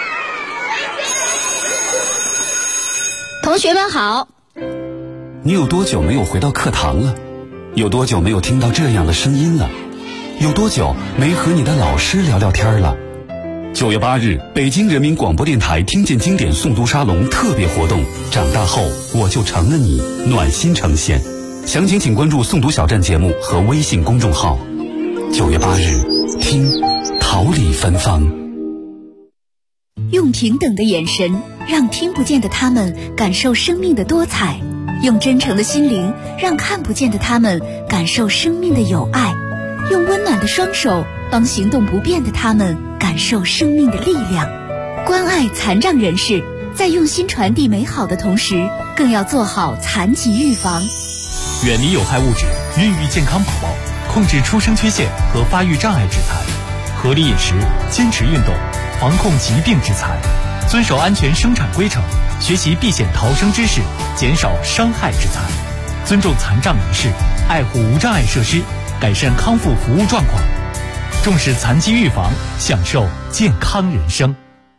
同学们好。 你有多久没有回到课堂了？有多久没有听到这样的声音了？有多久没和你的老师聊聊天了？9月8日，北京人民广播电台听见经典诵读沙龙特别活动，长大后我就成了你，暖心呈现。详情请关注诵读小站节目和微信公众号。9月8日，听桃李芬芳。 用平等的眼神，让听不见的他们感受生命的多彩；用真诚的心灵，让看不见的他们感受生命的有爱；用温暖的双手，帮行动不便的他们感受生命的力量。关爱残障人士，在用心传递美好的同时，更要做好残疾预防。 远离有害物质，孕育健康宝宝，控制出生缺陷和发育障碍致残，合理饮食，坚持运动，防控疾病致残，遵守安全生产规程，学习避险逃生知识，减少伤害致残，尊重残障人士，爱护无障碍设施，改善康复服务状况，重视残疾预防，享受健康人生。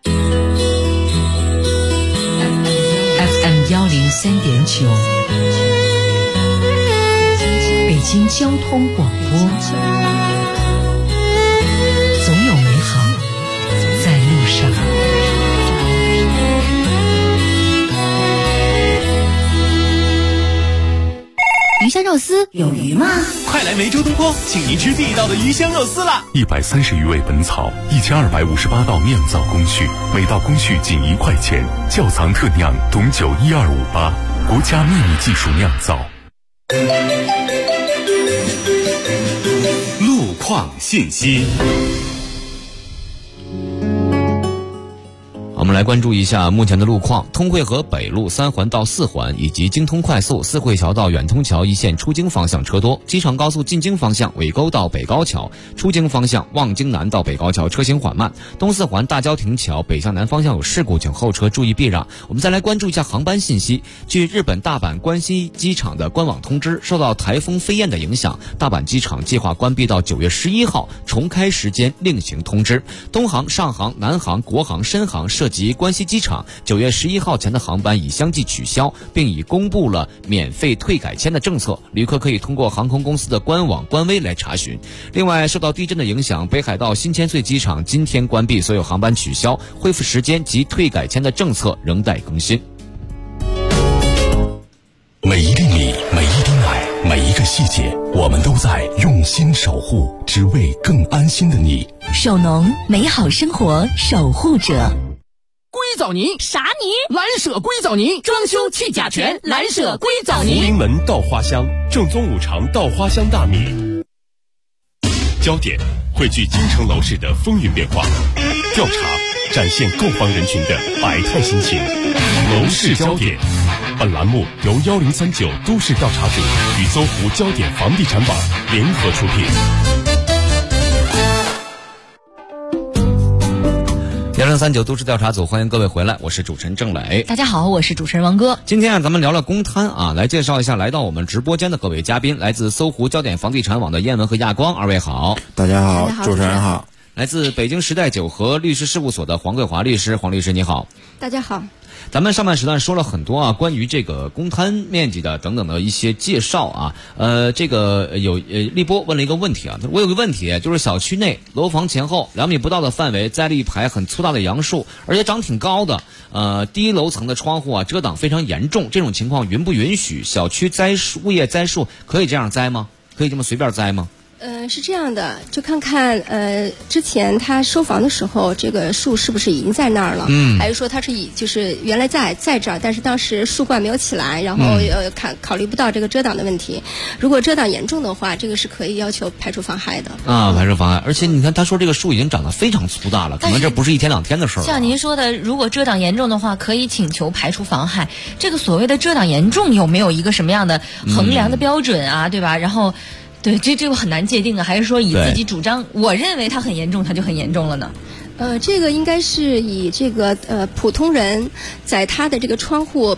FM 103.9，北京交通广播，总有美好在路上。 鱼香肉丝有鱼吗？ 快来梅州东坡，请您吃地道的鱼香肉丝啦 ！130余味本草，1258道酿造工序，每道工序仅1块钱，窖藏特酿董酒12588，国家秘密技术酿造。路况信息。 我们来关注一下目前的路况。通惠河北路3环到4环以及京通快速四惠桥到远通桥一线出京方向车多，机场高速进京方向尾沟到北高桥，出京方向望京南到北高桥车行缓慢。东4环大郊亭桥北向南方向有事故，请后车注意避让。我们再来关注一下航班信息。据日本大阪关西机场的官网通知，受到台风飞燕的影响，大阪机场计划关闭到9月11号，重开时间另行通知。东航、上航、南航、国航、深航涉及关西机场9月11号前的航班已相继取消，并已公布了免费退改签的政策，旅客可以通过航空公司的官网官微来查询。另外，受到地震的影响，北海道新千岁机场今天关闭，所有航班取消，恢复时间及退改签的政策仍待更新。 每一粒米，每一滴奶，每一个细节，我们都在用心守护，只为更安心的你。 首农，美好生活守护者。 硅藻泥啥泥？ 蓝舍硅藻泥，装修去甲醛，蓝舍硅藻泥。 福临门稻花香，正宗五常稻花香大米。焦点汇聚京城楼市的风云变化，调查展现购房人群的百态心情。楼市焦点，本栏目由1039都市调查组与搜狐焦点房地产网联合出品。 1039都市调查组，欢迎各位回来，我是主持人郑磊。 大家好，我是主持人王哥。 今天咱们聊聊公摊啊，来介绍一下来到我们直播间的各位嘉宾，来自搜狐焦点房地产网的燕文和亚光，二位好。 大家好，主持人好。 来自北京时代九和律师事务所的黄桂华律师，黄律师你好。 大家好。 咱们上半时段说了很多啊，关于这个公摊面积的等等的一些介绍啊。这个有立波问了一个问题啊，我有个问题，就是小区内楼房前后2米不到的范围栽了一排很粗大的杨树，而且长挺高的。低楼层的窗户啊遮挡非常严重，这种情况允不允许？小区栽树物业栽树可以这样栽吗？可以这么随便栽吗？ 是这样的，就看看之前他收房的时候，这个树是不是已经在那儿了？还是说他是就是原来在这儿，但是当时树冠没有起来，然后考虑不到这个遮挡的问题。如果遮挡严重的话，这个是可以要求排除妨害的。 排除妨害。而且你看，他说这个树已经长得非常粗大了，可能这不是一天2天的事儿。 像您说的，如果遮挡严重的话，可以请求排除妨害。这个所谓的遮挡严重有没有一个什么样的衡量的标准啊？对吧？然后。对，这个很难界定啊，还是说以自己主张，我认为它很严重，它就很严重了呢？ 这个应该是以这个普通人在他的这个窗户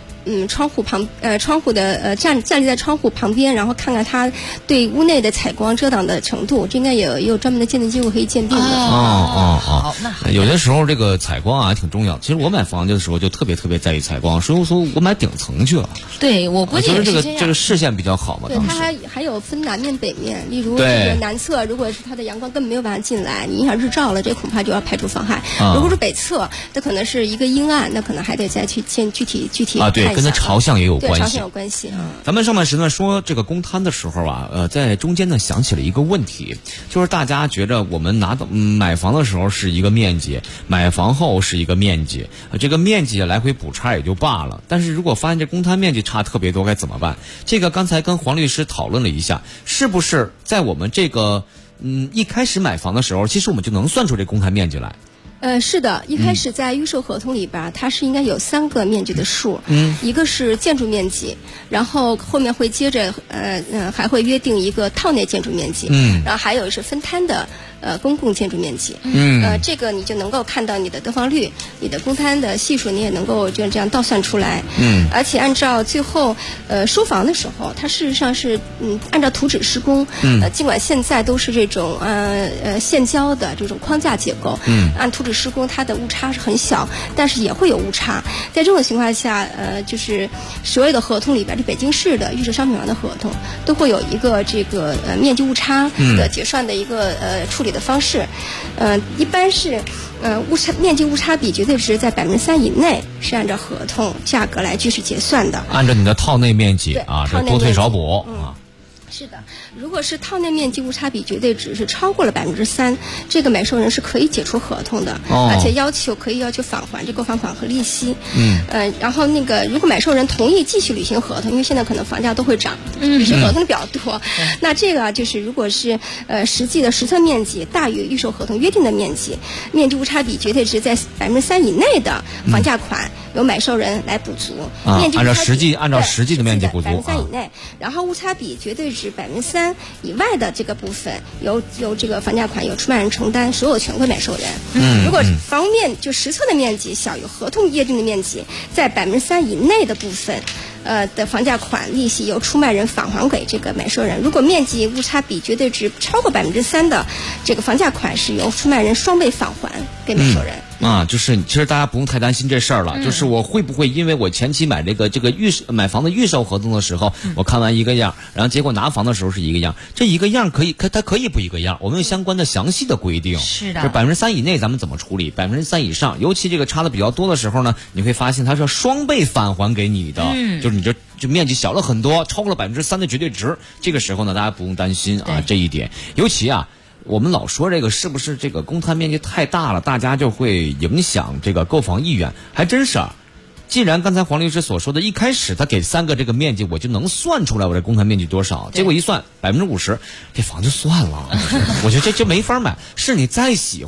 的站立在窗户旁边，然后看看他对屋内的采光遮挡的程度，这应该也有专门的鉴定机构可以鉴定的。 好，那好。有些时候这个采光啊挺重要。其实我买房子的时候就特别在意采光，所以说我买顶层去了。 对，我估计也是这个视线比较好嘛。 对，它还有分南面北面，例如这个南侧，如果是它的阳光根本没有办法进来，你影响日照了，这恐怕就要排除妨害。如果是北侧，那可能是一个阴暗，那可能还得再去具体啊，对，跟它朝向也有关系。 对，朝向有关系。 咱们上半时段说这个公摊的时候啊，在中间呢想起了一个问题，就是大家觉得我们买房的时候是一个面积，买房后是一个面积，这个面积来回补差也就罢了，但是如果发现这公摊面积差特别多，该怎么办？这个刚才跟黄律师讨论了一下，是不是在我们这个一开始买房的时候，其实我们就能算出这公摊面积来？ 是的，一开始在预售合同里边，它是应该有3个面积的数，一个是建筑面积，然后后面会接着还会约定一个套内建筑面积，然后还有是分摊的公共建筑面积，这个你就能够看到你的得房率，你的公摊的系数，你也能够就这样倒算出来，而且按照最后收房的时候，它事实上是按照图纸施工，尽管现在都是这种现交的这种框架结构，按图纸施工，它的误差是很小，但是也会有误差。在这种情况下，就是所有的合同里边，这北京市的预售商品房的合同都会有一个这个面积误差的结算的一个处理的方式，一般是面积误差比绝对值在3%以内，是按照合同价格来据实结算的。 按照你的套内面积啊，这多退少补啊。 是的，如果是套内面积误差比绝对值是超过了3%，这个买受人是可以解除合同的，而且可以要求返还这购房款和利息。然后如果买受人同意继续履行合同，因为现在可能房价都会涨，履行合同的比较多，那这个就是如果是实际的实测面积大于预售合同约定的面积误差比绝对值在3%以内的房价款，由买受人来补足。面积按照实际的面积补足 3%以内，然后误差比绝对值3%以外的这个部分，由这个房价款由出卖人承担，所有权归买受人。如果房屋面就实测的面积小于合同约定的面积在3%以内的部分，的房价款利息由出卖人返还给这个买受人。如果面积误差比绝对值超过3%的这个房价款是由出卖人双倍返还给买受人。 就是其实大家不用太担心这事儿了，就是我会不会因为我前期买这个买房的预售合同的时候，我看完一个样，然后结果拿房的时候是一个样，这一个样它可以不一个样，我们有相关的详细的规定。 是的， 这3%以内咱们怎么处理，3%以上，尤其这个差的比较多的时候呢，你会发现它是要双倍返还给你的，就是你就面积小了很多，超过了3%的绝对值，这个时候呢，大家不用担心这一点，尤其我们老说这个是不是这个公摊面积太大了，大家就会影响这个购房意愿，还真是既然刚才黄律师所说的，一开始他给3个这个面积，我就能算出来我这公摊面积多少，结果一算50%，这房就算了。我觉得这没法买。是你再喜欢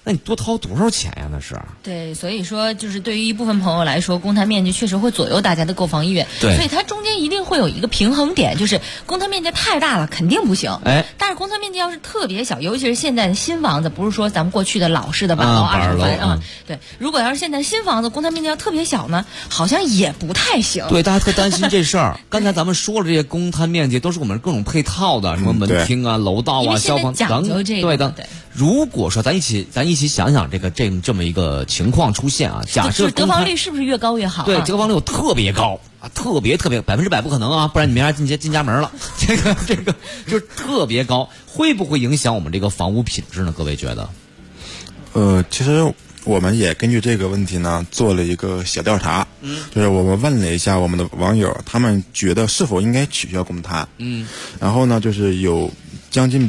那你多掏多少钱呀？那是。 对，所以说就是对于一部分朋友来说，公摊面积确实会左右大家的购房意愿。 对， 所以它中间一定会有一个平衡点，就是公摊面积太大了肯定不行。 哎， 但是公摊面积要是特别小，尤其是现在的新房子，不是说咱们过去的老式的板楼、二手房啊。对，如果要是现在新房子公摊面积要特别小呢，好像也不太行。 对，大家特担心这事儿。刚才咱们说了，这些公摊面积都是我们各种配套的，什么门厅啊、楼道啊、消防等对的。如果说咱一起想想这么一个情况出现啊，假设得房率是不是越高越好？ 对，得房率特别高啊，特别100%不可能啊，不然你明天进家门了。这个就是特别高，会不会影响我们这个房屋品质呢？各位觉得？ 其实我们也根据这个问题呢做了一个小调查，就是我们问了一下我们的网友，他们觉得是否应该取消公摊，然后呢，就是有将近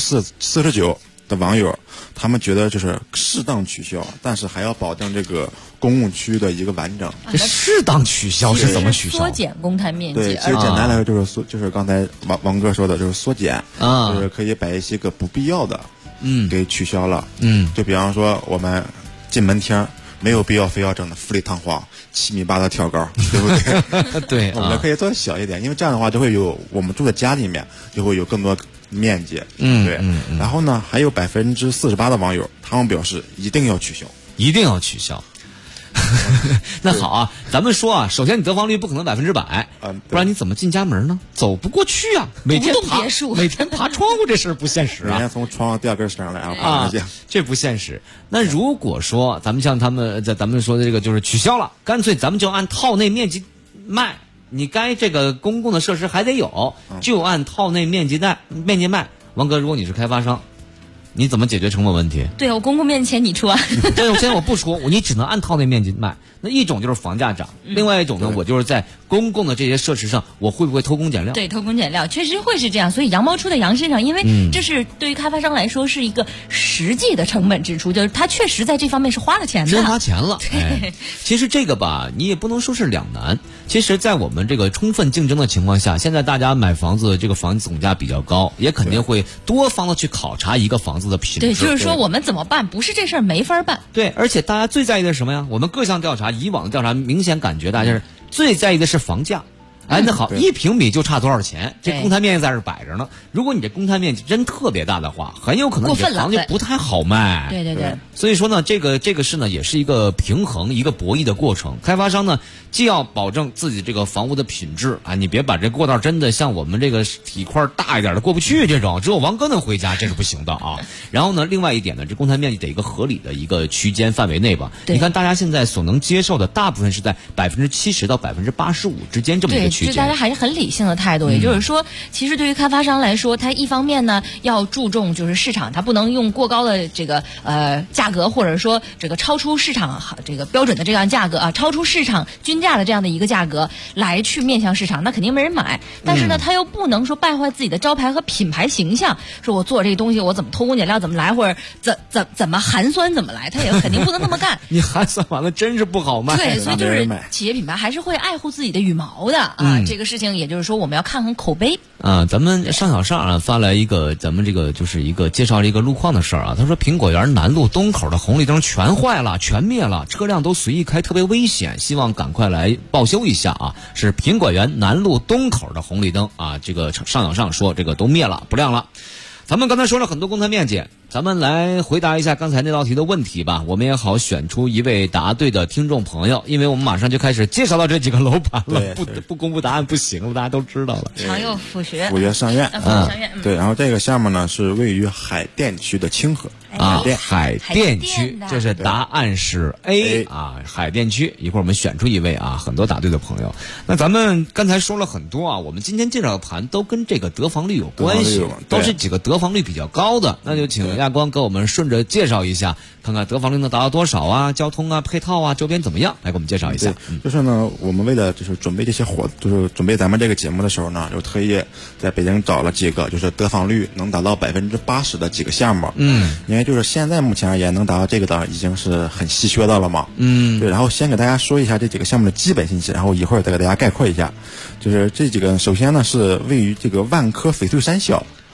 49%的网友，他们觉得就是适当取消，但是还要保证这个公共区的一个完整。 这适当取消是怎么取消？ 缩减公摊面积。 对，其实简单来说就是刚才王哥说的，就是缩减，就是可以把一些个不必要的给取消了。就比方说我们进门厅没有必要非要整的富丽堂皇7.8米的挑高，对不对？ 对， 我们可以做小一点，因为这样的话就会有我们住在家里面就会有更多面积。对。然后呢，还有48%的网友，他们表示一定要取消， 一定要取消。那好啊，咱们说啊，首先你得房率不可能100%，不然你怎么进家门呢？走不过去啊，每天爬窗户这事儿不现实啊， 每天从窗上掉根绳来啊， 这不现实。那如果说咱们像咱们说的这个就是取消了，干脆咱们就按套内面积卖，你该这个公共的设施还得有，就按套内面积卖。王哥，如果你是开发商，你怎么解决成本问题？ 对，我公共面积钱你出啊。 对，现在我不出，你只能按套内面积卖。那一种就是房价涨，另外一种呢，我就是在公共的这些设施上，我会不会偷工减料？ 对，偷工减料确实会是这样。所以羊毛出在羊身上，因为这是对于开发商来说是一个实际的成本支出，就是他确实在这方面是花了钱的， 真花钱了。对，其实这个吧，你也不能说是两难。其实，在我们这个充分竞争的情况下，现在大家买房子，这个房子总价比较高，也肯定会多方的去考察一个房子的品质。 对，就是说我们怎么办？不是这事儿没法办。 对，而且大家最在意的是什么呀？我们各项调查，以往的调查明显感觉大家是最在意的是房价。哎，那好，1平米就差多少钱？这公摊面积在这摆着呢。如果你这公摊面积真特别大的话，很有可能你这房就不太好卖。 对。 所以说呢，这个事呢，也是一个平衡、一个博弈的过程。开发商呢，既要保证自己这个房屋的品质啊，你别把这过道真的像我们这个体块大一点的过不去这种，只有王哥能回家，这是不行的啊。然后呢，另外一点呢，这公摊面积得一个合理的一个区间范围内吧。你看大家现在所能接受的，大部分是在70%到85%之间这么一个区间。 就大家还是很理性的态度，也就是说，其实对于开发商来说，他一方面呢要注重就是市场，他不能用过高的这个价格，或者说这个超出市场这个标准的这样价格啊，超出市场均价的这样的一个价格来去面向市场，那肯定没人买。但是呢，他又不能说败坏自己的招牌和品牌形象，说我做这个东西我怎么偷工减料怎么来，或者怎么寒酸怎么来，他也肯定不能那么干。 你寒酸完了真是不好卖。 对，所以就是企业品牌还是会爱护自己的羽毛的啊。这个事情也就是说我们要看看口碑啊。咱们上小上啊发来一个咱们这个就是一个介绍一个路况的事儿啊。他说苹果园南路东口的红绿灯全坏了，全灭了，车辆都随意开，特别危险，希望赶快来报修一下啊。是苹果园南路东口的红绿灯啊，这个上小上说这个都灭了，不亮了。咱们刚才说了很多公摊面积，咱们来回答一下刚才那道题的问题吧，我们也好选出一位答对的听众朋友，因为我们马上就开始介绍到这几个楼盘了，不公布答案不行了，大家都知道了。 长幼府学、 府学上院，对，然后这个项目呢是位于海淀区的清河。 海淀区，这是答案是 A 啊，海淀区。一会儿我们选出一位啊，很多答对的朋友。那咱们刚才说了很多啊，我们今天介绍的盘都跟这个得房率有关系，都是几个得房率比较高的。那就请亚光给我们顺着介绍一下，看看得房率能达到多少啊，交通啊、配套啊、周边怎么样，来给我们介绍一下。 就是呢，我们为了就是准备这些就是准备咱们这个节目的时候呢，就特意在北京找了几个就是得房率能达到80%的几个项目。因为就是现在目前而言能达到这个的已经是很稀缺的了嘛。对，然后先给大家说一下这几个项目的基本信息，然后一会儿再给大家概括一下。就是这几个，首先呢是位于这个万科翡翠山小，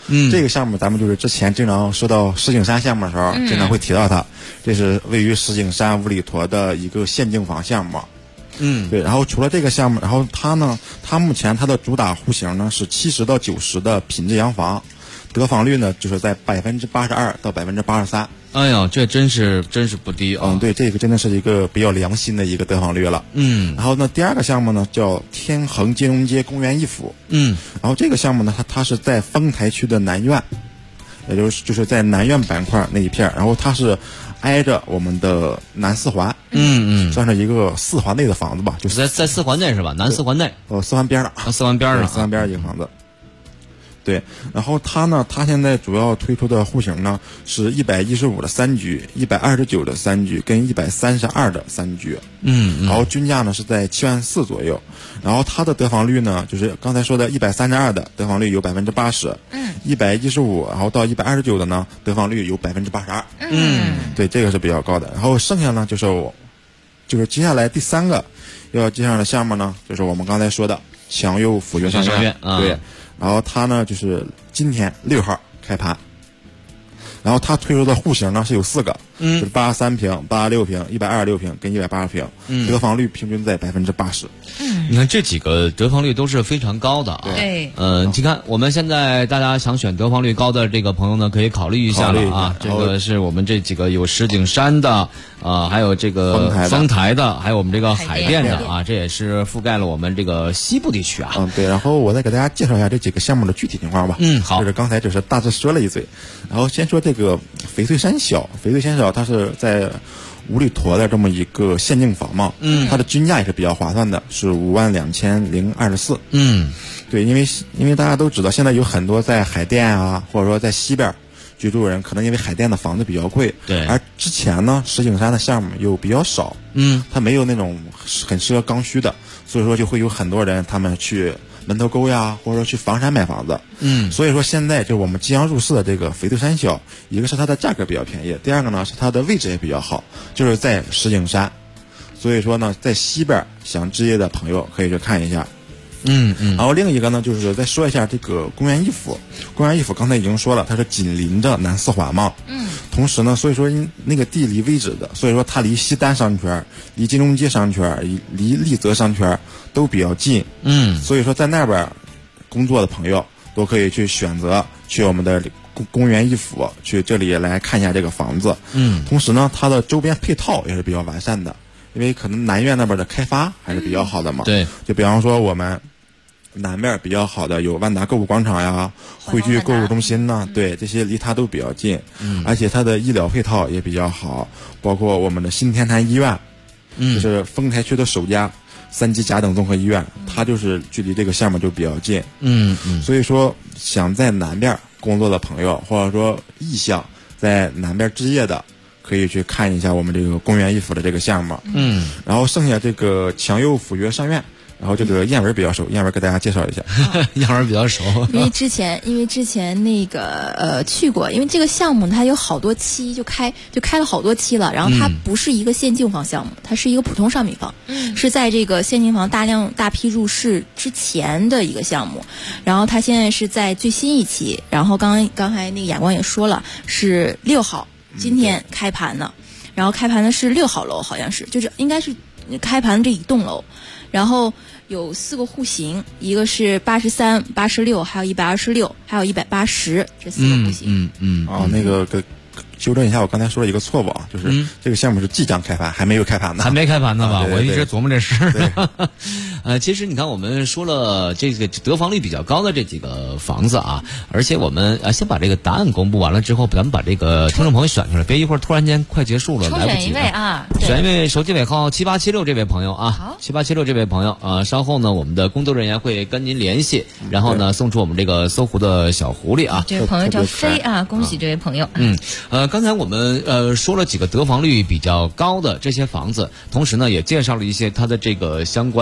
这个项目咱们就是之前经常说到石景山项目的时候，经常会提到它。这是位于石景山五里坨的一个县境房项目。对。然后除了这个项目，然后它目前它的主打户型呢是70到90的品质洋房，得房率呢就是在82%到83%。 哎呀，这真是不低啊！ 对，这个真的是一个比较良心的一个得房率了。然后呢，第二个项目呢叫天恒金融街公园一府。然后这个项目呢，它是在丰台区的南苑，也就是在南苑板块那一片，然后它是挨着我们的南四环。算是一个四环内的房子吧， 就是在四环内是吧？南四环内。 四环边的。 四环边上。 四环边一个房子。对，然后它现在主要推出的户型呢是115的3居、129的3居跟132的3居。然后均价呢是在7万4左右。然后它的得房率呢，就是刚才说的132的得房率有80%。115然后到129的呢，得房率有82%。对，这个是比较高的。然后剩下呢就是接下来第3个要介绍的项目呢，就是我们刚才说的强佑府悦上苑。对。然后它呢就是今天6号开盘，然后它推出的户型呢是有4个，就是83平、86平、126平跟180平，得房率平均在80%。 你看这几个得房率都是非常高的啊。 对。 你看我们现在大家想选得房率高的这个朋友呢，可以考虑一下了啊。这个是我们这几个有石景山的还有这个丰台的，还有我们这个海淀的啊，这也是覆盖了我们这个西部地区啊。 对。然后我再给大家介绍一下这几个项目的具体情况吧。 好。 就是刚才只是大致说了一嘴，然后先说这个翡翠山小，它是在五里坨的这么一个县境房嘛。它的均价也是比较划算的，是52024。对，因为大家都知道，现在有很多在海淀啊，或者说在西边居住人，可能因为海淀的房子比较贵， 对。 而之前呢，石景山的项目又比较少，它没有那种很适合刚需的，所以说就会有很多人他们去门头沟呀，或者说去房山买房子。所以说现在就我们即将入市的这个翡翠山小，一个是它的价格比较便宜，第二个呢是它的位置也比较好，就是在石景山。所以说呢，在西边想置业的朋友可以去看一下。然后另一个呢，就是再说一下这个公园一府。公园一府刚才已经说了，它是紧邻着南四环嘛。同时呢，所以说那个地理位置的，所以说它离西单商圈、离金融街商圈、离丽泽商圈都比较近。所以说在那边工作的朋友都可以去选择去我们的公园一府去这里来看一下这个房子。同时呢，它的周边配套也是比较完善的，因为可能南苑那边的开发还是比较好的嘛。 对， 就比方说我们南面比较好的有万达购物广场呀、汇聚购物中心呐，对，这些离它都比较近。而且它的医疗配套也比较好，包括我们的新天坛医院，就是丰台区的首家3级甲等综合医院，它就是距离这个项目就比较近。所以说想在南边工作的朋友，或者说意向在南边置业的，可以去看一下我们这个公园一府的这个项目。然后剩下这个强佑府悦上苑，然后这个燕文比较熟，燕文给大家介绍一下。 燕文比较熟， 因为之前那个去过，因为这个项目它有好多期，就开了好多期了。然后它不是一个县境房项目，它是一个普通商品房，是在这个县境房大批入市之前的一个项目。然后它现在是在最新一期，然后刚才那个眼光也说了，是6号今天开盘的，然后开盘的是6号楼，好像是就是应该是开盘这一栋楼。然后有4个户型，一个是83、86，还有126，还有180，这4个户型。 那个纠正一下，我刚才说了一个错误啊，就是这个项目是即将开盘，还没有开盘呢。 还没开盘呢吧？ 对我一直琢磨这事儿。其实你看，我们说了这个得房率比较高的这几个房子啊，而且我们先把这个答案公布完了之后，咱们把这个听众朋友选出来，别一会儿突然间快结束了，来不及了。 选一位啊， 选一位手机尾号7876这位朋友啊。 好 ，7876这位朋友啊，稍后呢，我们的工作人员会跟您联系，然后呢，送出我们这个搜狐的小狐狸啊。 这位朋友叫飞啊，恭喜这位朋友。 刚才我们说了几个得房率比较高的这些房子，同时呢也介绍了一些它的这个相关的这些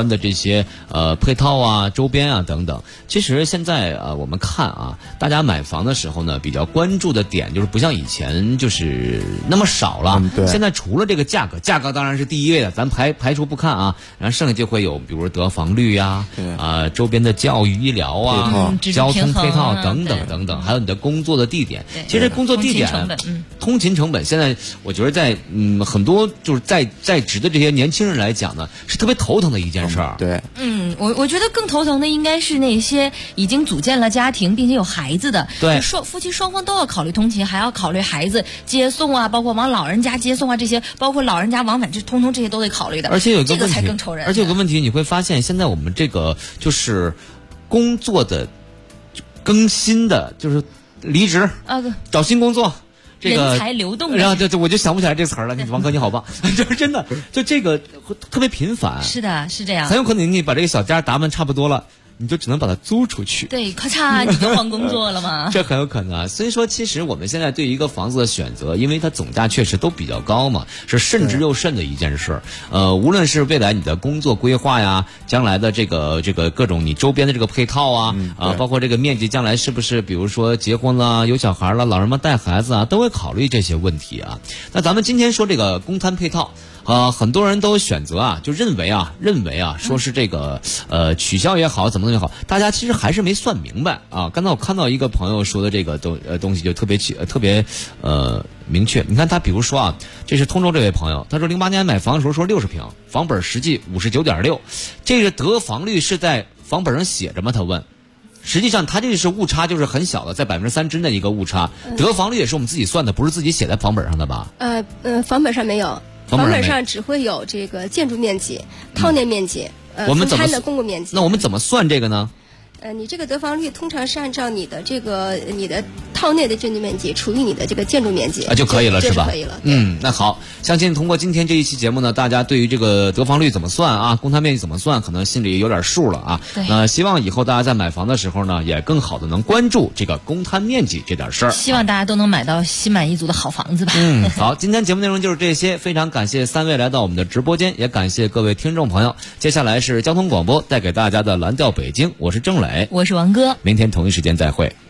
些配套啊、周边啊等等。其实现在我们看啊，大家买房的时候呢，比较关注的点就是不像以前就是那么少了。 对。 现在除了这个价格当然是第一位的，咱排除不看啊，然后剩下就会有比如得房率呀、周边的教育、医疗啊、交通配套等等等等，还有你的工作的地点。其实工作地点、通勤成本，现在我觉得在很多就是在职的这些年轻人来讲呢，是特别头疼的一件事儿。 对。 我觉得更头疼的应该是那些已经组建了家庭并且有孩子的， 对， 夫妻双方都要考虑通勤，还要考虑孩子接送啊，包括往老人家接送啊，这些包括老人家往返，这通通这些都得考虑的。 而且有个问题， 这个才更愁人。 而且有个问题，你会发现现在我们这个就是工作的更新的，就是离职找新工作。这个人才流动， 然后我就想不起来这词儿了。王哥你好棒，就是真的，就这个特别频繁。 是的，是这样。 很有可能你把这个小家打扮差不多了，你就只能把它租出去。 对，咔嚓你就换工作了嘛。 这很有可能啊。所以说，其实我们现在对于一个房子的选择，因为它总价确实都比较高嘛，是慎之又慎的一件事。无论是未来你的工作规划呀，将来的这个各种你周边的这个配套啊，包括这个面积，将来是不是比如说结婚了、有小孩了、老人们带孩子啊，都会考虑这些问题啊。那咱们今天说这个公摊配套。很多人都选择啊，就认为啊，说是这个取消也好，怎么也好，大家其实还是没算明白啊。刚才我看到一个朋友说的这个东西就特别明确。你看他比如说啊，这是通州这位朋友，他说08年买房的时候说60平，房本实际59.6，这个得房率是在房本上写着吗？他问。实际上，它这是误差，就是很小的，在3%之内的一个误差。得房率也是我们自己算的，不是自己写在房本上的吧？ 房本上没有。房本上只会有这个建筑面积、套内面积、分摊的公共面积。 那我们怎么算这个呢？ 你这个得房率通常是按照你的套内的建筑面积除以你的这个建筑面积就可以了，是吧？ 可以了。 那好，相信通过今天这一期节目呢，大家对于这个得房率怎么算啊，公摊面积怎么算，可能心里有点数了啊。那希望以后大家在买房的时候呢，也更好的能关注这个公摊面积这点事儿。 希望大家都能买到心满意足的好房子吧。 好，今天节目内容就是这些，非常感谢3位来到我们的直播间，也感谢各位听众朋友。接下来是交通广播带给大家的蓝调北京，我是郑磊， 我是王哥， 明天同一时间再会。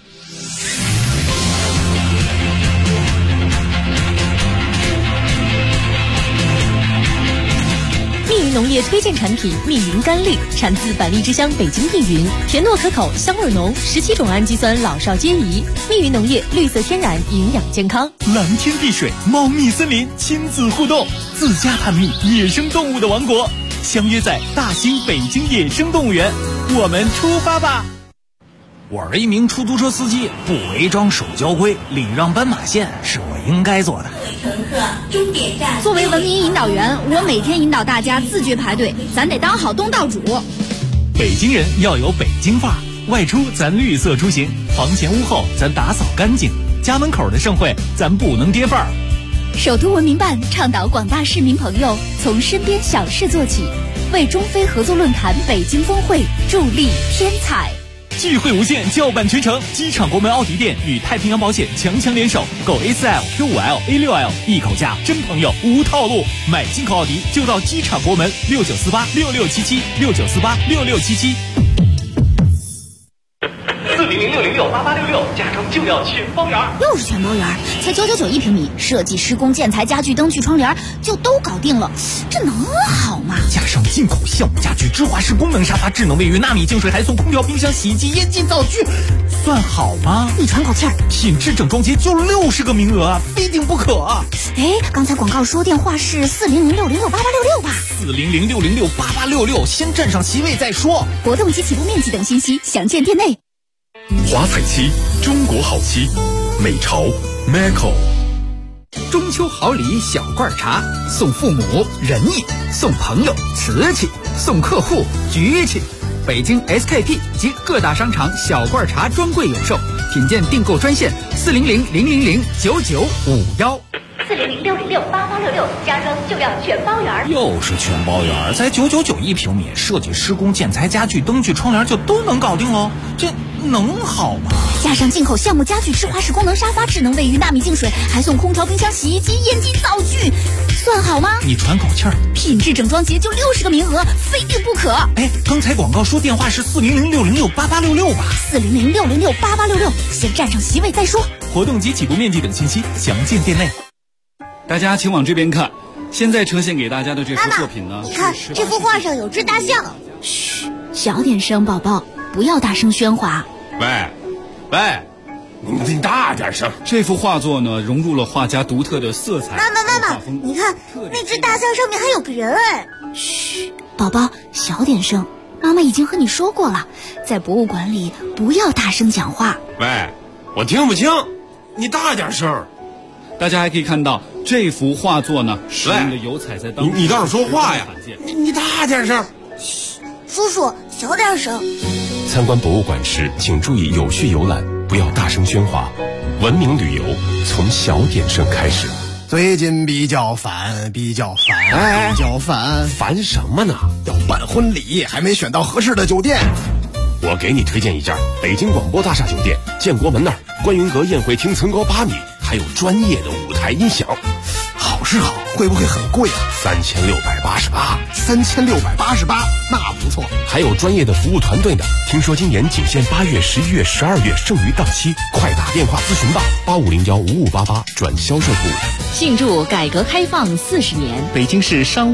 密云农业推荐产品密云甘绿，产自百利之乡北京密云，甜糯可口，香味浓，17种氨基酸老少皆宜。密云农业绿色天然，营养健康。 蓝天碧水，猫蜜森林，亲子互动，自家探秘野生动物的王国，相约在大兴北京野生动物园，我们出发吧！ 我是一名出租车司机，不违章守交规，礼让斑马线是我应该做的。 乘客，终点站。 作为文明引导员，我每天引导大家自觉排队，咱得当好东道主。 北京人要有北京范儿，外出咱绿色出行，房前屋后咱打扫干净，家门口的盛会咱不能跌份儿。 首都文明办倡导广大市民朋友从身边小事做起，为中非合作论坛北京峰会助力添彩。 聚会无限，叫板全城。机场国门奥迪店与太平洋保险强联手，购 A4L、Q5L、A6L， 一口价，真朋友无套路。买进口奥迪就到机场国门69486677，69486677。40060688866，家中就要全包圆。 又是全包圆，才999一平米，设计、施工、建材、家具、灯具、窗帘就都搞定了，这能好吗？ 加上进口项目家具、芝华士功能沙发、智能卫浴、纳米净水，还送空调、冰箱、洗衣机、烟机、灶具，算好吗？ 你喘口气儿， 品质整装节就60个名额啊，非订不可啊！ 哎，刚才广告说电话是40060688866吧 ？40060688866，先占上席位再说。 活动及起步面积等信息详见店内。 华彩漆，中国好漆，美潮 Maco。 中秋好礼小罐茶，送父母仁义，送朋友瓷器，送客户局气。北京 SKP 及各大商场小罐茶专柜有售，品鉴订购专线40000099514。40060688866。 4006866，家装就要全包圆。 又是全包圆，才999一平米，设计、施工、建材、家具、灯具、窗帘就都能搞定喽，这能好吗？ 加上进口橡木家具、智华式功能沙发、智能卫浴、纳米净水，还送空调、冰箱、洗衣机、烟机、灶具，算好吗？ 你喘口气儿， 品质整装节就60个名额，非订不可。 哎，刚才广告说电话是400-606-8866吧 ？400-606-8866，先占上席位再说。 活动及起步面积等信息详见店内。 大家请往这边看，现在呈现给大家的这幅作品呢， 你看这幅画上有只大象。嘘，小点声，宝宝，不要大声喧哗。 喂，你大点声！ 这幅画作呢，融入了画家独特的色彩。 妈妈，你看那只大象上面还有个人哎！嘘，宝宝，小点声。妈妈已经和你说过了，在博物馆里不要大声讲话。 喂，我听不清，你大点声。 大家还可以看到这幅画作呢，使用的油彩在当你倒是说话呀！你大点声。 嘘，叔叔，小点声。 参观博物馆时，请注意有序游览，不要大声喧哗。文明旅游从小点声开始。 最近比较烦， 烦什么呢？ 要办婚礼，还没选到合适的酒店。 我给你推荐一家北京广播大厦酒店，建国门那儿，观云阁宴会厅层高8米，还有专业的舞台音响。 好是好，会不会很贵啊 ？3688。 3688，那不错。 还有专业的服务团队呢。听说今年仅限8月、11月、12月，剩余到期，快打电话咨询吧，85015588转销售部。 庆祝改革开放40年， 北京市商务